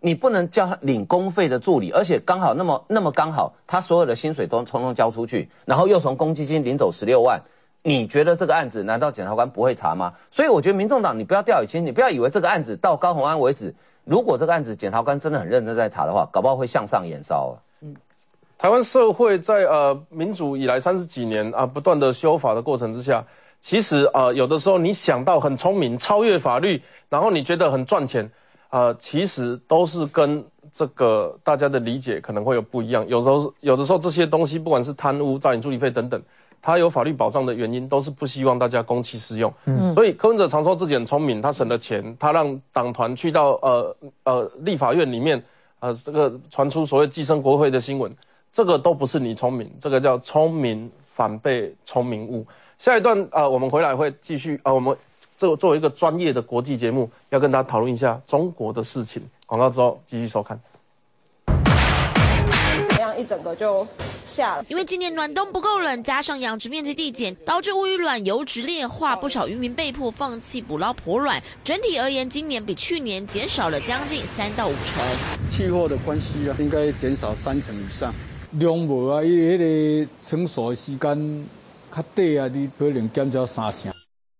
你不能叫他领公费的助理，而且刚好那么那么刚好，他所有的薪水都通通交出去，然后又从公积金领走十六万，你觉得这个案子难道检察官不会查吗？所以我觉得民众党你不要掉以轻心，你不要以为这个案子到高虹安为止，如果这个案子检察官真的很认真在查的话，搞不好会向上延烧啊。嗯， 台湾社会在呃民主以来三十几年啊不断的修法的过程之下，其实呃有的时候你想到很聪明，超越法律，然后你觉得很赚钱。呃，其实都是跟这个大家的理解可能会有不一样。有时候，有的时候这些东西，不管是贪污、诈领助理费等等，它有法律保障的原因，都是不希望大家公器私用。嗯，所以柯文哲常说自己很聪明，他省了钱，他让党团去到呃呃立法院里面，呃这个传出所谓寄生国会的新闻，这个都不是你聪明，这个叫聪明反被聪明误。下一段呃，我们回来会继续啊、呃，我们。这作为一个专业的国际节目，要跟大家讨论一下中国的事情。广告之后继续收看。 这样一整个就下了。 因为今年暖冬不够冷，加上养殖面积递减，导致乌鱼卵油脂劣化，不少渔民被迫放弃捕捞婆卵。整体而言，今年比去年减少了将近三到五成。 气候的关系啊，应该减少三成以上。量无啊，伊迄个成熟的时间较短啊，你可能减少三成。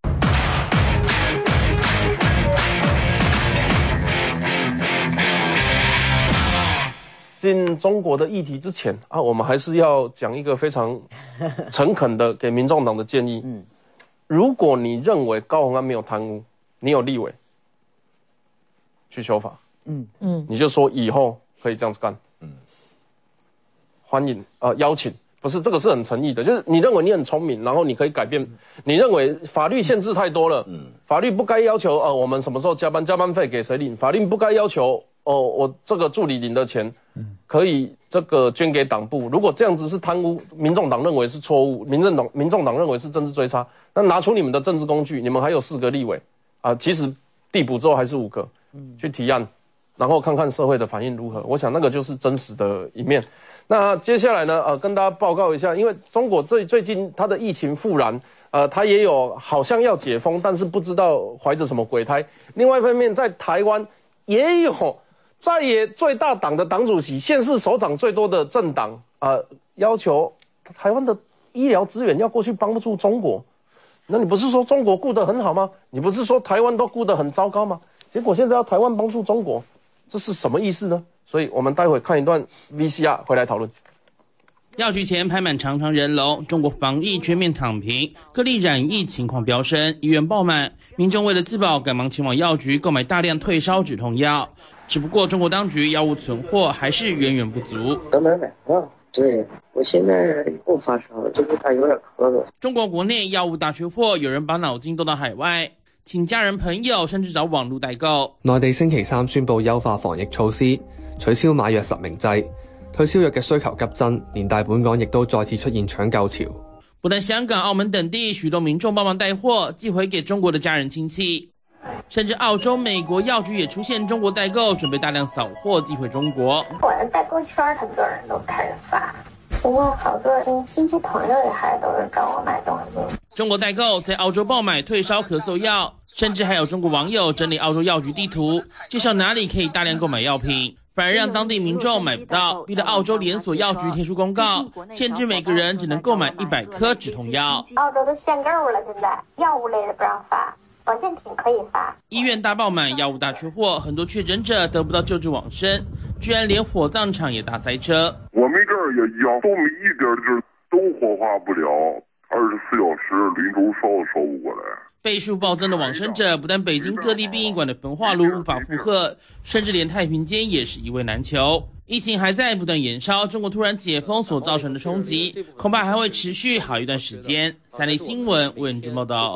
进中国的议题之前啊，我们还是要讲一个非常诚恳的给民众党的建议。嗯，如果你认为高虹安没有贪污，你有立委去修法，嗯嗯，你就说以后可以这样子干。嗯，欢迎呃邀请，不是这个是很诚意的，就是你认为你很聪明，然后你可以改变，你认为法律限制太多了，嗯，法律不该要求呃我们什么时候加班，加班费给谁领，法律不该要求。哦，我这个助理领的钱，可以这个捐给党部。如果这样子是贪污，民众党认为是错误，民政党民众党认为是政治追杀，那拿出你们的政治工具，你们还有四个立委啊，其实递补之后还是五个，去提案，然后看看社会的反应如何。我想那个就是真实的一面。那接下来呢，呃，跟大家报告一下，因为中国最最近它的疫情复燃，呃，它也有好像要解封，但是不知道怀着什么鬼胎。另外一方面，在台湾也有。在野最大党的党主席、县市首长最多的政党，呃，要求台湾的医疗资源要过去帮助中国，那你不是说中国顾得很好吗？你不是说台湾都顾得很糟糕吗？结果现在要台湾帮助中国，这是什么意思呢？所以我们待会看一段 V C R 回来讨论。 药局前排满长长人龙，中国防疫全面躺平，各地染疫情况飙升，医院爆满，民众为了自保，赶忙前往药局购买大量退烧止痛药。只不过中国当局药物存货还是远远不足。 都买买不到，对我现在不发烧了，就是还有点咳嗽。 中国国内药物大缺货，有人把腦筋兜到海外，請家人朋友，甚至找網路代購。 內地星期三宣布優化防疫措施，取消買藥實名制，退燒藥嘅需求急增，連帶本港亦都再次出現搶購潮。 不但香港、澳門等地許多民眾幫忙帶貨，寄回給中國的家人親戚。甚至澳洲、美國藥局也出現中國代購，準備大量掃貨寄回中國。 我的代購圈很多人都開始發，現在好多親戚朋友也還都是找我買東西。 中國代購在澳洲爆買退燒咳嗽藥，甚至還有中國網友整理澳洲藥局地圖，介紹哪裡可以大量購買藥品，反而讓當地民眾買不到，逼得澳洲連鎖藥局貼出公告，限制每個人只能購買一百顆止痛藥。 澳洲都限購了，現在藥物類的不讓發。保健品可以發， 醫院大爆滿，藥物大缺貨，很多確診者得不到救治往生，居然連火葬場也大塞車。 我們這兒也一樣，都沒一點就是都火化不了，二十四小時臨終燒都燒不過來。 倍數暴增的往生者，不但北京各地殯儀館的焚化爐無法負荷，甚至連太平間也是一位難求。疫情還在不斷延燒，中國突然解封所造成的衝擊，恐怕還會持續好一段時間。三立新聞為您報道。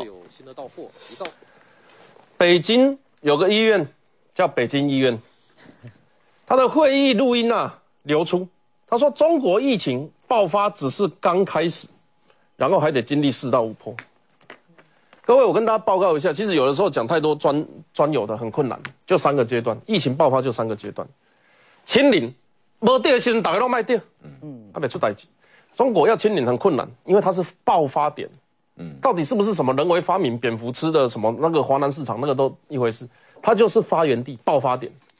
北京有個醫院叫北京醫院，他的會議錄音啊流出，他說中國疫情爆發只是剛開始，然後還得經歷四到五波。各位，我跟大家報告一下，其實有的時候講太多專專有的很困難，就三個階段，疫情爆發就三個階段。清零，沒得的時候大家都賣掉，嗯，還沒出代誌。中國要清零很困難，因為它是爆發點。嗯，到底是不是什麼人為發明蝙蝠吃的什麼那個華南市場那個都一回事，它就是發源地爆發點。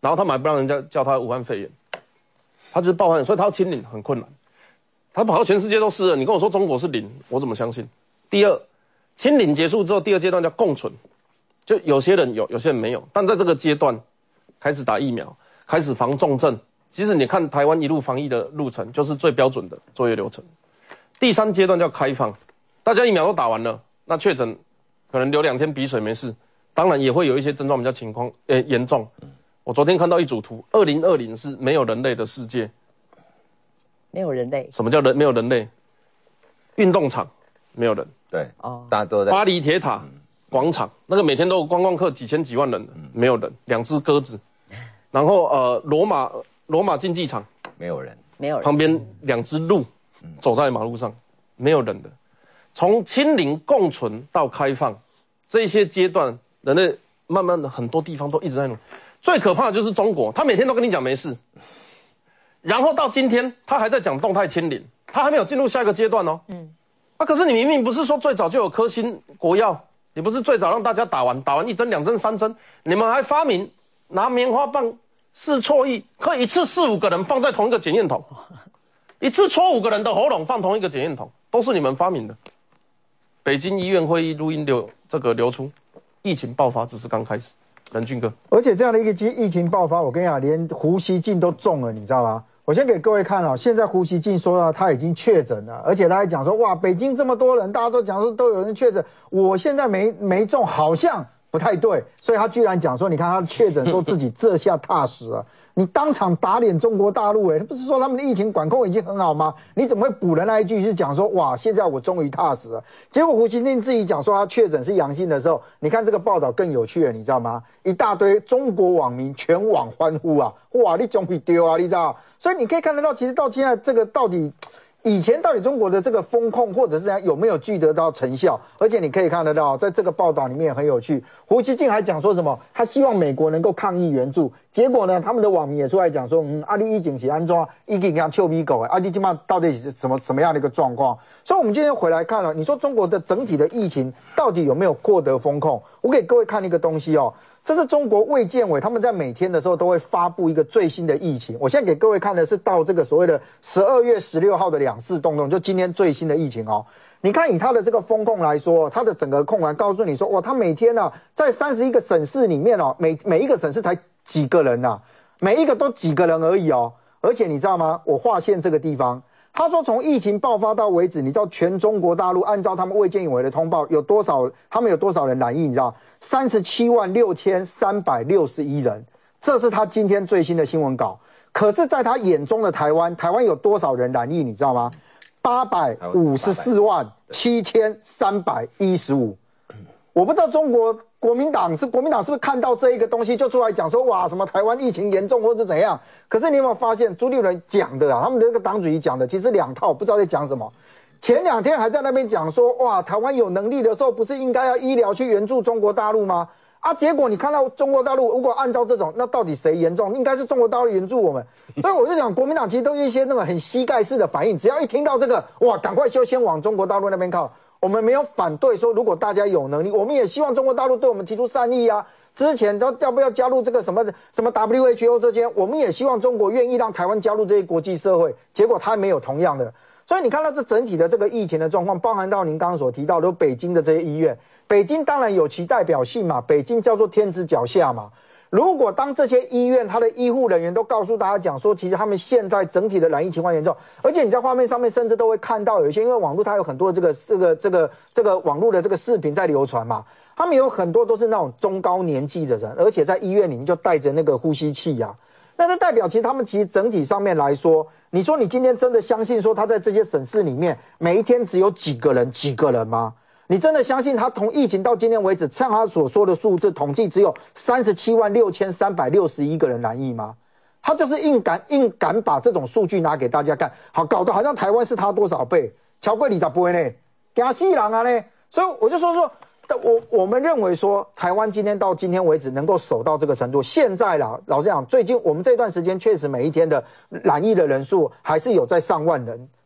然后他们还不让人家叫他武汉肺炎，他就是爆发，所以他要清零很困难。他跑到全世界都是了，你跟我说中国是零，我怎么相信？第二，清零结束之后，第二阶段叫共存，就有些人有，有些人没有，但在这个阶段开始打疫苗，开始防重症。其实你看台湾一路防疫的路程，就是最标准的作业流程。第三阶段叫开放，大家疫苗都打完了，那确诊可能流两天鼻水没事，当然也会有一些症状比较情况呃严重。我昨天看到一组图，二零二零是没有人类的世界。 没有人类？ 什么叫人？没有人类？运动场没有人。 对，哦，大家都在。 巴黎铁塔广场、嗯、那个每天都有观光客几千几万人，嗯、没有人，两只鸽子。然后呃，罗马罗马竞技场没有人， 没有人。 旁边两只鹿、嗯、走在马路上，没有人的。从清零共存到开放，这些阶段，人类慢慢的很多地方都一直在努。最可怕的就是中国，他每天都跟你讲没事。然后到今天，他还在讲动态清零，他还没有进入下一个阶段哦。嗯，啊，可是你明明不是说最早就有科兴国药，你不是最早让大家打完，打完一针、两针、三针，你们还发明拿棉花棒试错异，可以一次试五个人放在同一个检验筒，一次戳五个人的喉咙放同一个检验筒，都是你们发明的。北京医院会议录音流这个流出，疫情爆发只是刚开始。任俊哥， 而且这样的一个疫情爆发，我跟你讲，连胡锡进都中了，你知道吗？我先给各位看哦，现在胡锡进说到他已经确诊了，而且他还讲说，哇，北京这么多人，大家都讲说都有人确诊，我现在没没中，好像不太对，所以他居然讲说，你看他确诊，说自己这下踏实了。你当场打脸中国大陆，哎，不是说他们的疫情管控已经很好吗？你怎么会补了那一句，是讲说，哇，现在我终于踏实了。结果胡锡进自己讲说他确诊是阳性的时候，你看这个报道更有趣了，你知道吗？一大堆中国网民全网欢呼啊，哇，你终于丢啊，你知道？所以你可以看得到，其实到现在这个到底。以前到底中国的这个风控或者是有没有具得到成效？而且你可以看得到，在这个报道里面很有趣，胡锡进还讲说什么？他希望美国能够抗议援助。结果呢，他们的网民也出来讲说，嗯，阿里疫情是安装，一给他臭米狗哎，阿里今嘛到底是什么什么样的一个状况？所以，我们今天回来看了，你说中国的整体的疫情到底有没有获得风控？我给各位看一个东西哦。这是中国卫健委他们在每天的时候都会发布一个最新的疫情。我现在给各位看的是到这个所谓的十二月十六号的两市动动，就今天最新的疫情哦。你看以它的这个风控来说，它的整个控完告诉你说，哇，它每天呢、啊、在三十一个省市里面哦，每每一个省市才几个人呐、啊，每一个都几个人而已哦。而且你知道吗？我划线这个地方。他说，从疫情爆发到为止，你知道全中国大陆按照他们卫健委的通报有多少？他们有多少人染疫？你知道，三十七万六千三百六十一人，这是他今天最新的新闻稿。可是，在他眼中的台湾，台湾有多少人染疫？你知道吗？八百五十四万七千三百一十五。我不知道中国国民党是国民党是不是看到这一个东西就出来讲说，哇，什么台湾疫情严重或者怎样？可是你有没有发现朱立伦讲的啊，他们的这个党主席讲的其实两套，不知道在讲什么。前两天还在那边讲说，哇，台湾有能力的时候不是应该要医疗去援助中国大陆吗？啊，结果你看到中国大陆如果按照这种，那到底谁严重？应该是中国大陆援助我们。所以我就讲，国民党其实都是一些那种很膝盖式的反应，只要一听到这个，哇，赶快就先往中国大陆那边靠。我们没有反对说，如果大家有能力，我们也希望中国大陆对我们提出善意啊。之前都要不要加入这个什么什么 W H O 这间，我们也希望中国愿意让台湾加入这些国际社会。结果他没有同样的，所以你看到这整体的这个疫情的状况，包含到您刚刚所提到的北京的这些医院，北京当然有其代表性嘛，北京叫做天子脚下嘛。如果当这些医院，他的医护人员都告诉大家讲说，其实他们现在整体的染疫情况严重，而且你在画面上面甚至都会看到有一些，因为网络它有很多这个这个这个这个网络的这个视频在流传嘛，他们有很多都是那种中高年纪的人，而且在医院里面就带着那个呼吸器呀、啊，那这代表其实他们其实整体上面来说，你说你今天真的相信说他在这些省市里面每一天只有几个人几个人吗？你真的相信他从疫情到今天为止，像他所说的数字统计只有三十七万六千三百六十一个人染疫吗？他就是硬敢硬敢把这种数据拿给大家看，好搞得好像台湾是他多少倍，超过二十倍呢，惊死人啊呢！所以我就说说，我我们认为说台湾今天到今天为止能够守到这个程度，现在啦，老实讲，最近我们这段时间确实每一天的染疫的人数还是有在上万人。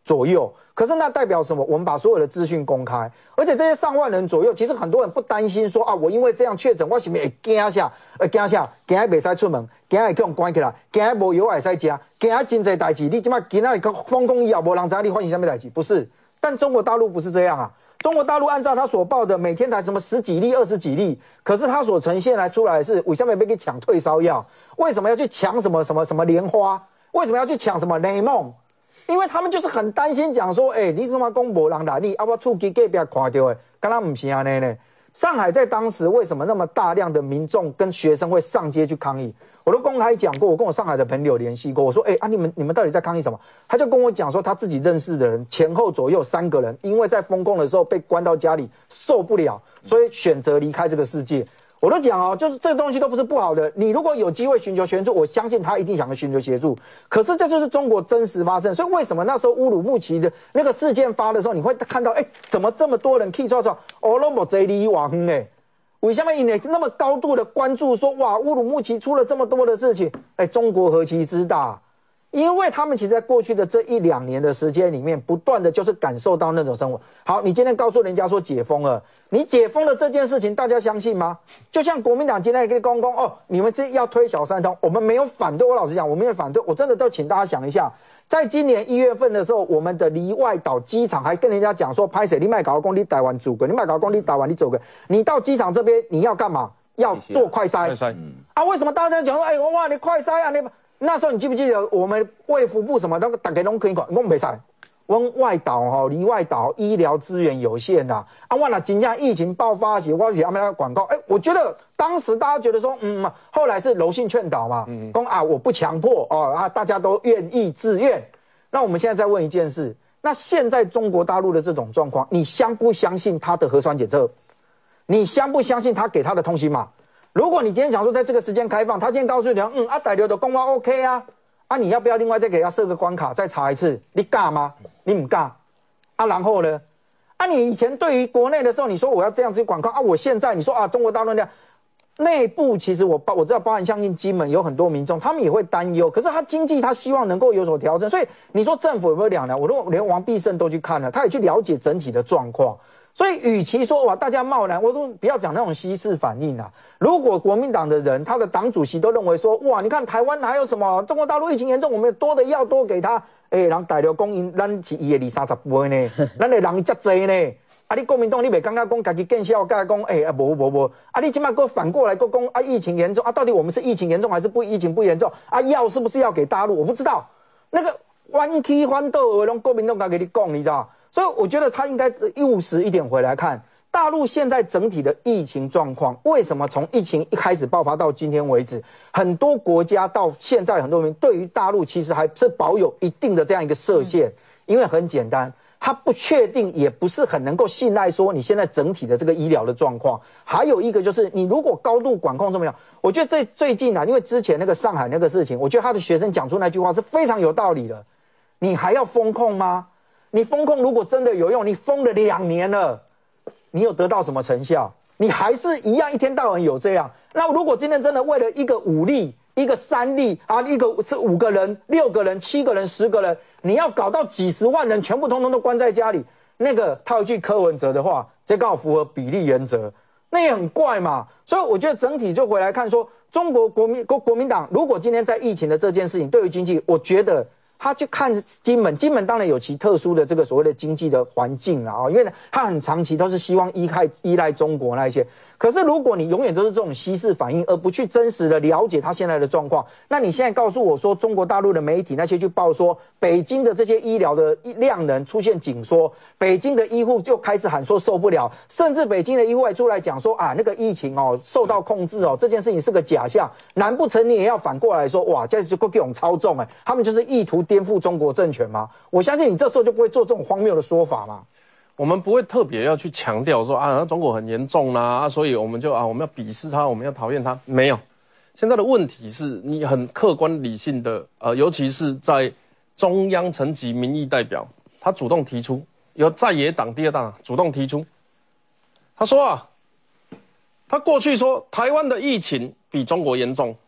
左右。可是那代表什么？我们把所有的资讯公开，而且这些上万人左右，其实很多人不担心说啊，我因为这样确诊，我是不是会惊下，呃惊下，惊下袂使出门，惊下会叫人关起来，惊下无药会使食，惊下真侪代志，你即摆今仔日封控以后，无人知道你发生什么代志，不是？但中国大陆不是这样啊。中国大陆按照他所报的，每天才什么十几例、二十几例，可是他所呈现来出来的是，为什么要去抢退烧药？为什么要去抢什么什么什么莲花？为什么要去抢什么雷梦？因为他们就是很担心，讲说，哎、欸，你他妈讲无人来，你啊我厝机隔壁看到的，刚刚不是安尼呢。上海在当时为什么那么大量的民众跟学生会上街去抗议？我都公开讲过，我跟我上海的朋友联系过，我说，哎、欸、啊，你们你们到底在抗议什么？他就跟我讲说，他自己认识的人前后左右三个人，因为在封控的时候被关到家里受不了，所以选择离开这个世界。我都讲哦，就是这个东西都不是不好的。你如果有机会寻求协助，我相信他一定想要寻求协助。可是这就是中国真实发生，所以为什么那时候乌鲁木齐的那个事件发的时候，你会看到，哎、欸，怎么这么多人气刷刷，哦，那么贼离网呢？为什么因为那么高度的关注说，哇，乌鲁木齐出了这么多的事情？哎、欸，中国何其之大！因为他们其实在过去的这一两年的时间里面，不断的就是感受到那种生活。好，你今天告诉人家说解封了，你解封了这件事情，大家相信吗？就像国民党今天也跟你公公哦，你们这要推小三通，我们没有反对。我老实讲，我没有反对，我真的都请大家想一下，在今年一月份的时候，我们的离外岛机场还跟人家讲说，拍谁你卖搞公你台湾走个，你卖搞公你台湾你走个，你到机场这边你要干嘛？要做快筛。快筛、嗯、啊？为什么大家讲说，哎，哇，你快筛啊，你？那时候你记不记得我们卫福部什么，那个大家都可以管，我没使。我们外岛哈，离外岛医疗资源有限呐、啊。啊，我那真正疫情爆发时，我给他们广告，哎、欸，我觉得当时大家觉得说，嗯，后来是柔性劝导嘛，嗯，说啊，我不强迫哦，啊，大家都愿意自愿。那我们现在再问一件事，那现在中国大陆的这种状况，你相不相信他的核酸检测？你相不相信他给他的通行码？如果你今天想说在这个时间开放，他今天告诉你，嗯，啊，逮留的公安 OK 啊，啊，你要不要另外再给他设个关卡，再查一次？你尬吗？你不尬？啊，然后呢？啊，你以前对于国内的时候，你说我要这样子管控啊，我现在你说啊，中国大陆那样内部其实我我知道，包含相信金门有很多民众，他们也会担忧，可是他经济他希望能够有所调整，所以你说政府有没有两难？我都连王必胜都去看了，他也去了解整体的状况。所以，与其说哇大家贸然，我都不要讲那种稀释反应啊。如果国民党的人，他的党主席都认为说，哇，你看台湾还有什么？中国大陆疫情严重，我们有多的药多给他。哎、欸，人大陆供应，咱是伊的二三十倍呢，咱的人遮济呢。啊，你国民党你袂感觉讲家己见效，甲讲哎啊无无无，啊你即摆个反过来个讲啊疫情严重啊，到底我们是疫情严重还是不疫情不严重？啊药是不是要给大陆？我不知道。那个弯曲弯道的拢国民党家给你讲，你知道？所以我觉得他应该务实一点回来看大陆现在整体的疫情状况。为什么从疫情一开始爆发到今天为止，很多国家到现在很多人对于大陆其实还是保有一定的这样一个设限，因为很简单，他不确定，也不是很能够信赖说你现在整体的这个医疗的状况。还有一个就是你如果高度管控这么样，我觉得最最近啊，因为之前那个上海那个事情，我觉得他的学生讲出那句话是非常有道理的。你还要封控吗？你封控如果真的有用，你封了两年了，你有得到什么成效？你还是一样一天到晚有这样。那如果今天真的为了一个五例、一个三例啊，一个是五个人、六个人、七个人、十个人，你要搞到几十万人全部通通都关在家里，那个套一句柯文哲的话，这刚好符合比例原则，那也很怪嘛。所以我觉得整体就回来看说，中国国民国国民党如果今天在疫情的这件事情对于经济，我觉得。他去看金门，金门当然有其特殊的这个所谓的经济的环境啦，因为呢，他很长期都是希望依赖依赖中国那一些。可是如果你永远都是这种稀释反应，而不去真实的了解他现在的状况，那你现在告诉我说，中国大陆的媒体那些去报说，北京的这些医疗的量能出现紧缩，北京的医护就开始喊说受不了，甚至北京的医护还出来讲说啊，那个疫情哦受到控制哦，这件事情是个假象。难不成你也要反过来说，哇，这就够这种操纵哎，他们就是意图颠覆中国政权吗？我相信你这时候就不会做这种荒谬的说法嘛。 我们不会特别要去强调说啊，中国很严重啦、啊，所以我们就啊，我们要鄙视他，我们要讨厌他。没有，现在的问题是你很客观理性的，呃，尤其是在中央层级民意代表，他主动提出，由在野党第二党主动提出，他说啊，他过去说台湾的疫情比中国严重，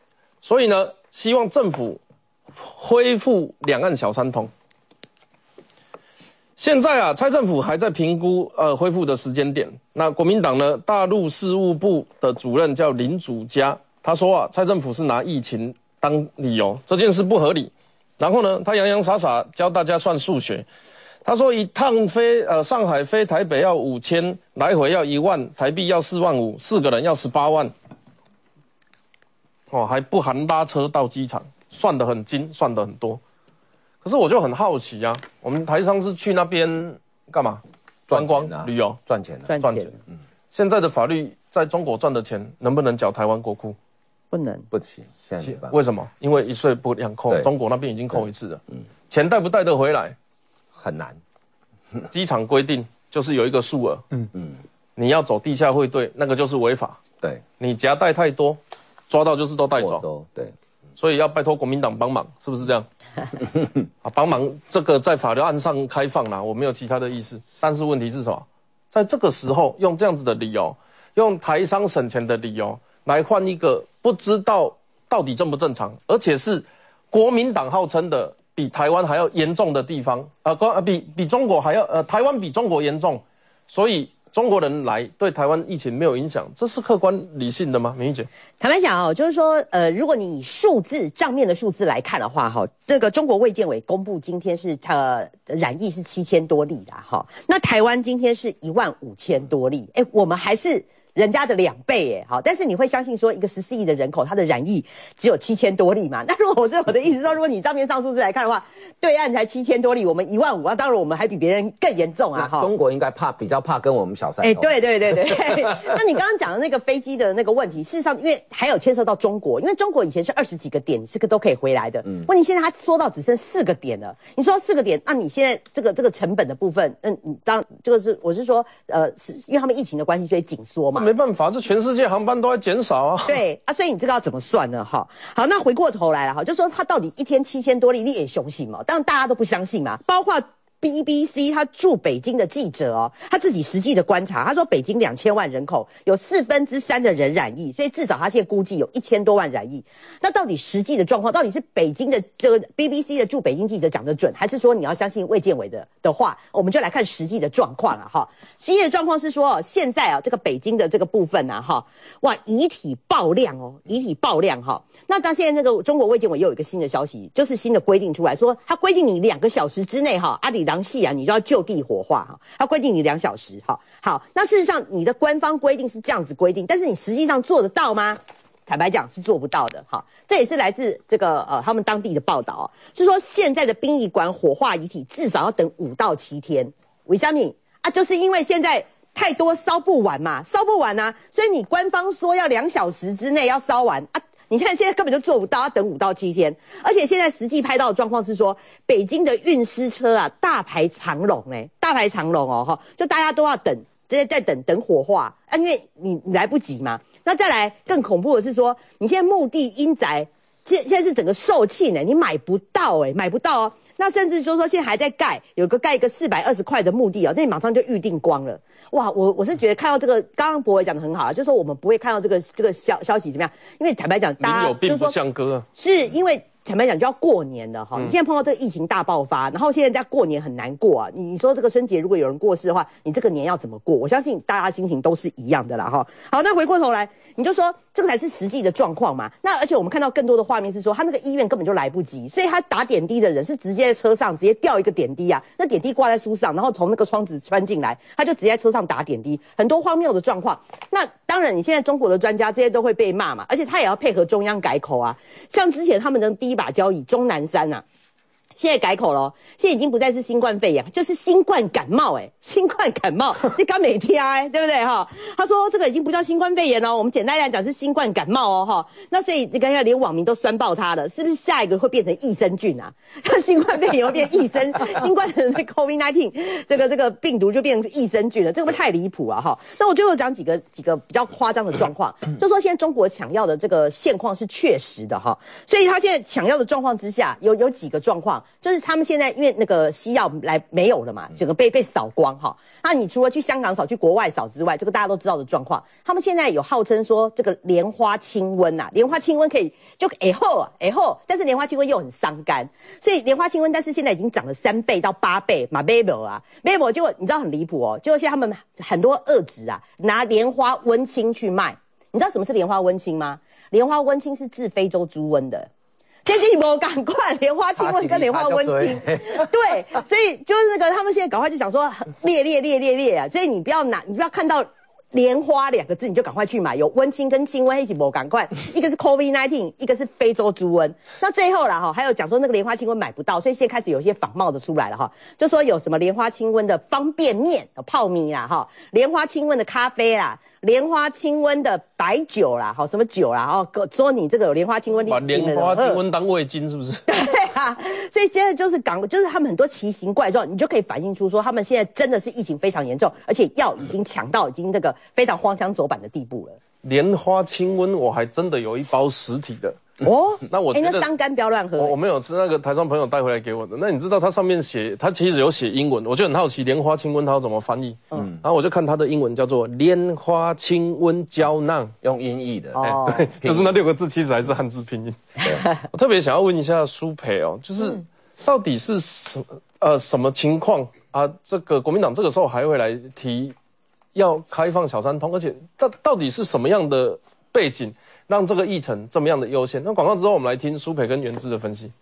所以呢，希望政府恢复两岸小三通。 现在啊，蔡政府还在评估呃恢复的时间点。那国民党呢，大陆事务部的主任叫林祖嘉，他说啊，蔡政府是拿疫情当理由，这件事不合理。然后呢，他洋洋洒洒教大家算数学。他说一趟飞呃上海飞台北要五千，来回要一万台币，要四万五，四个人要十八万。哦，还不含拉车到机场，算得很精，算得很多。可是我就很好奇啊，我们台商是去那边干嘛？观光、啊、旅游、 赚钱、 赚钱。钱嗯，现在的法律在中国赚的钱能不能缴台湾国库？ 不能， 不行。现在没办法。 为什么？因为一税不两扣，中国那边已经扣一次了。嗯，钱带不带得回来？ 很难。 机场规定就是有一个数额， 嗯嗯， 你要走地下汇兑，那个就是违法。 对， 你夹带太多，抓到就是都带走。 对。 所以要拜托国民党帮忙，是不是这样？啊，帮忙这个在法律案上开放啦，我没有其他的意思。但是问题是什么？在这个时候用这样子的理由，用台商省钱的理由来换一个不知道到底正不正常，而且是国民党号称的比台湾还要严重的地方，呃，呃比比中国还要呃台湾比中国严重，所以中国人来对台湾疫情没有影响，这是客观理性的吗？明玉姐， 坦白讲哦，就是说，呃，如果你以数字账面的数字来看的话，哈，这个中国卫健委公布今天是呃染疫是七千多例啦，哈，那台湾今天是一万五千多例，哎，我们还是人家的两倍耶，好，但是你会相信说一个十四亿的人口，它的染疫只有七千多例嘛？那如果我是我的意思说，如果你账面上数字来看的话，对岸才七千多例，我们一万五，那当然我们还比别人更严重啊！哈， 中国应该怕比较怕跟我们小三头。 哎，对对对对。那你刚刚讲的那个飞机的那个问题，事实上因为还有牵涉到中国，因为中国以前是二十几个点，你是个都可以回来的。嗯，问题现在它缩到只剩四个点了。你说四个点，那你现在这个这个成本的部分，嗯，你当这个是我是说，呃，是因为他们疫情的关系，所以紧缩嘛。 没办法，这全世界航班都在减少啊。 对啊，所以你这个要怎么算呢？哈，好，那回过头来了哈，就说他到底一天七千多例，你也雄心嘛？当然大家都不相信嘛，包括 B B C 他驻北京的记者哦，他自己实际的观察，他说北京两千万人口有四分之三的人染疫，所以至少他现在估计有一千多万染疫。那到底实际的状况，到底是北京的这个 B B C 的驻北京记者讲得准，还是说你要相信卫健委的的话？我们就来看实际的状况啊，哈。实际的状况是说，现在啊这个北京的这个部分啊，哈，哇，遗体爆量哦，遗体爆量哈。那到现在那个中国卫健委又有一个新的消息，就是新的规定出来说，他规定你两个小时之内哈，阿里郎系啊，你就要就地火化哈，他规定你两小时哈。好，那事实上你的官方规定是这样子规定，但是你实际上做得到吗？坦白讲是做不到的哈。这也是来自这个呃他们当地的报道、哦，是说现在的殡仪馆火化遗体至少要等五到七天。为什么啊？就是因为现在太多烧不完嘛，烧不完啊，所以你官方说要两小时之内要烧完啊。你看现在根本就做不到，要等五到七天，而且现在实际拍到的状况是说，北京的运尸车啊大排长龙哎、欸，大排长龙哦哈，就大家都要等，直接在等等火化啊，因为你你来不及嘛。那再来更恐怖的是说，你现在墓地阴宅，现现在是整个售罄哎，你买不到哎、欸，买不到哦。那甚至就是说现在还在盖，有个盖一个四百二十块的墓地哦，那你马上就预定光了。哇，我我是觉得看到这个，刚刚博伟讲的很好啊，就是说我们不会看到这个这个消消息怎么样，因为坦白讲，大家有病不像歌啊， 是因为。坦白讲就要过年了哈，你现在碰到这个疫情大爆发，然后现在在过年很难过啊。你你说这个春节如果有人过世的话，你这个年要怎么过？我相信大家心情都是一样的啦哈。好，那回过头来，你就说这个才是实际的状况嘛。那而且我们看到更多的画面是说，他那个医院根本就来不及，所以他打点滴的人是直接在车上直接吊一个点滴啊，那点滴挂在书上，然后从那个窗子穿进来，他就直接在车上打点滴，很多荒谬的状况。那当然，你现在中国的专家这些都会被骂嘛，而且他也要配合中央改口啊。像之前他们的第一把交椅钟南山啊，现在改口了，现在已经不再是新冠肺炎，就是新冠感冒哎、欸，新冠感冒，你刚没听哎，对不对哈？他说这个已经不叫新冠肺炎了，我们简单来讲是新冠感冒哦哈。那所以你看看连网民都酸爆他了，是不是下一个会变成益生菌啊？新冠肺炎会变益生，新冠的 COVID 十九 这个这个病毒就变成益生菌了，这个会太离谱啊哈。那我最后讲几个几个比较夸张的状况，就说现在中国抢药的这个现况是确实的哈，所以他现在抢药的状况之下有有几个状况。 就是他们现在因为那个西药来没有了嘛，整个被被扫光哈。那你除了去香港扫、去国外扫之外，这个大家都知道的状况，他们现在有号称说这个莲花清瘟呐、啊，莲花清瘟可以就哎后啊哎后，但是莲花清瘟又很伤肝，所以莲花清瘟，但是现在已经涨了三倍到八倍嘛 b a b e 啊 b a b e 结果你知道很离谱哦，结果现在他们很多恶质啊拿莲花温清去卖，你知道什么是莲花温清吗？莲花温清是治非洲猪瘟的。这是没赶快，莲花清瘟跟莲花温清，对，所以就是那个他们现在赶快就想说烈烈烈烈烈啊，所以你不要拿，你不要看到莲花两个字你就赶快去买，有温清跟清瘟一起没赶快，一个是 COVID 十九， 一个是非洲猪瘟。那最后啦哈，还有讲说那个莲花清瘟买不到，所以现在开始有一些仿冒的出来了哈，就说有什么莲花清瘟的方便面、泡米啦哈，莲花清瘟的咖啡啦。莲花清瘟的白酒啦，好什么酒啦，哦，说你这个有莲花清瘟， 把莲花清瘟当味精是不是？ 对啊，所以现在就是港，就是他们很多奇形怪状，你就可以反映出说他们现在真的是疫情非常严重，而且药已经抢到已经这个非常荒腔走板的地步了。 莲花清瘟我还真的有一包实体的。 哦， 那我哎、欸，那伤肝不要乱喝、欸。 我我没有吃，那个台商朋友带回来给我的。那你知道它上面写，它其实有写英文，我就很好奇莲花清瘟它要怎么翻译。嗯，然后我就看它的英文叫做莲花清瘟胶囊， 用音译的。 哦，欸、对，就是那六个字其实还是汉字拼音。我特别想要问一下舒培哦，就是到底是什呃什么情况啊？这个国民党这个时候还会来提要开放小三通，而且到到底是什么样的背景？让这个议程这么样的优先。那广告之后，我们来听舒培跟元之的分析。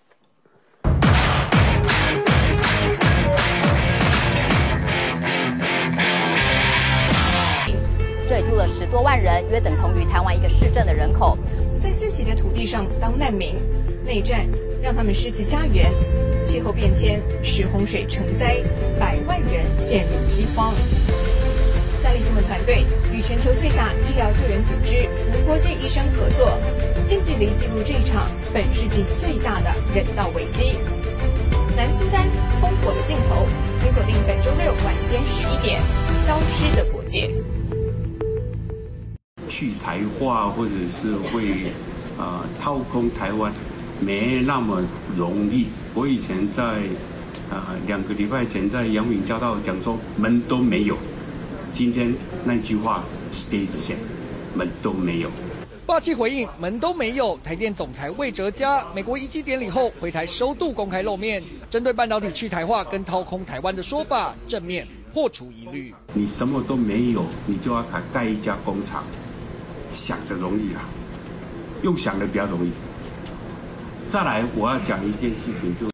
这里住了十多万人，约等同于台湾一个市镇的人口， 在自己的土地上当难民，内战让他们失去家园，气候变迁使洪水成灾，百万人陷入饥荒。三立新闻团队与全球最大医疗救援组织无国界医生合作，近距离记录这一场本世纪最大的人道危机。南苏丹烽火的镜头，请锁定本周六晚间十一点，《消失的国界》。 去台化或者是会啊、呃、掏空台湾，没那么容易。我以前在啊、呃、两个礼拜前在阳明交道讲说门都没有。今天那句话 stays the same， 门都没有。 霸气回应门都没有。台电总裁魏哲嘉美国移机典礼后回台首度公开露面，针对半导体去台化跟掏空台湾的说法，正面破除疑虑。 你什么都没有，你就要盖盖一家工厂，想的容易啦，用想的比较容易。再来，我要讲一件事情就。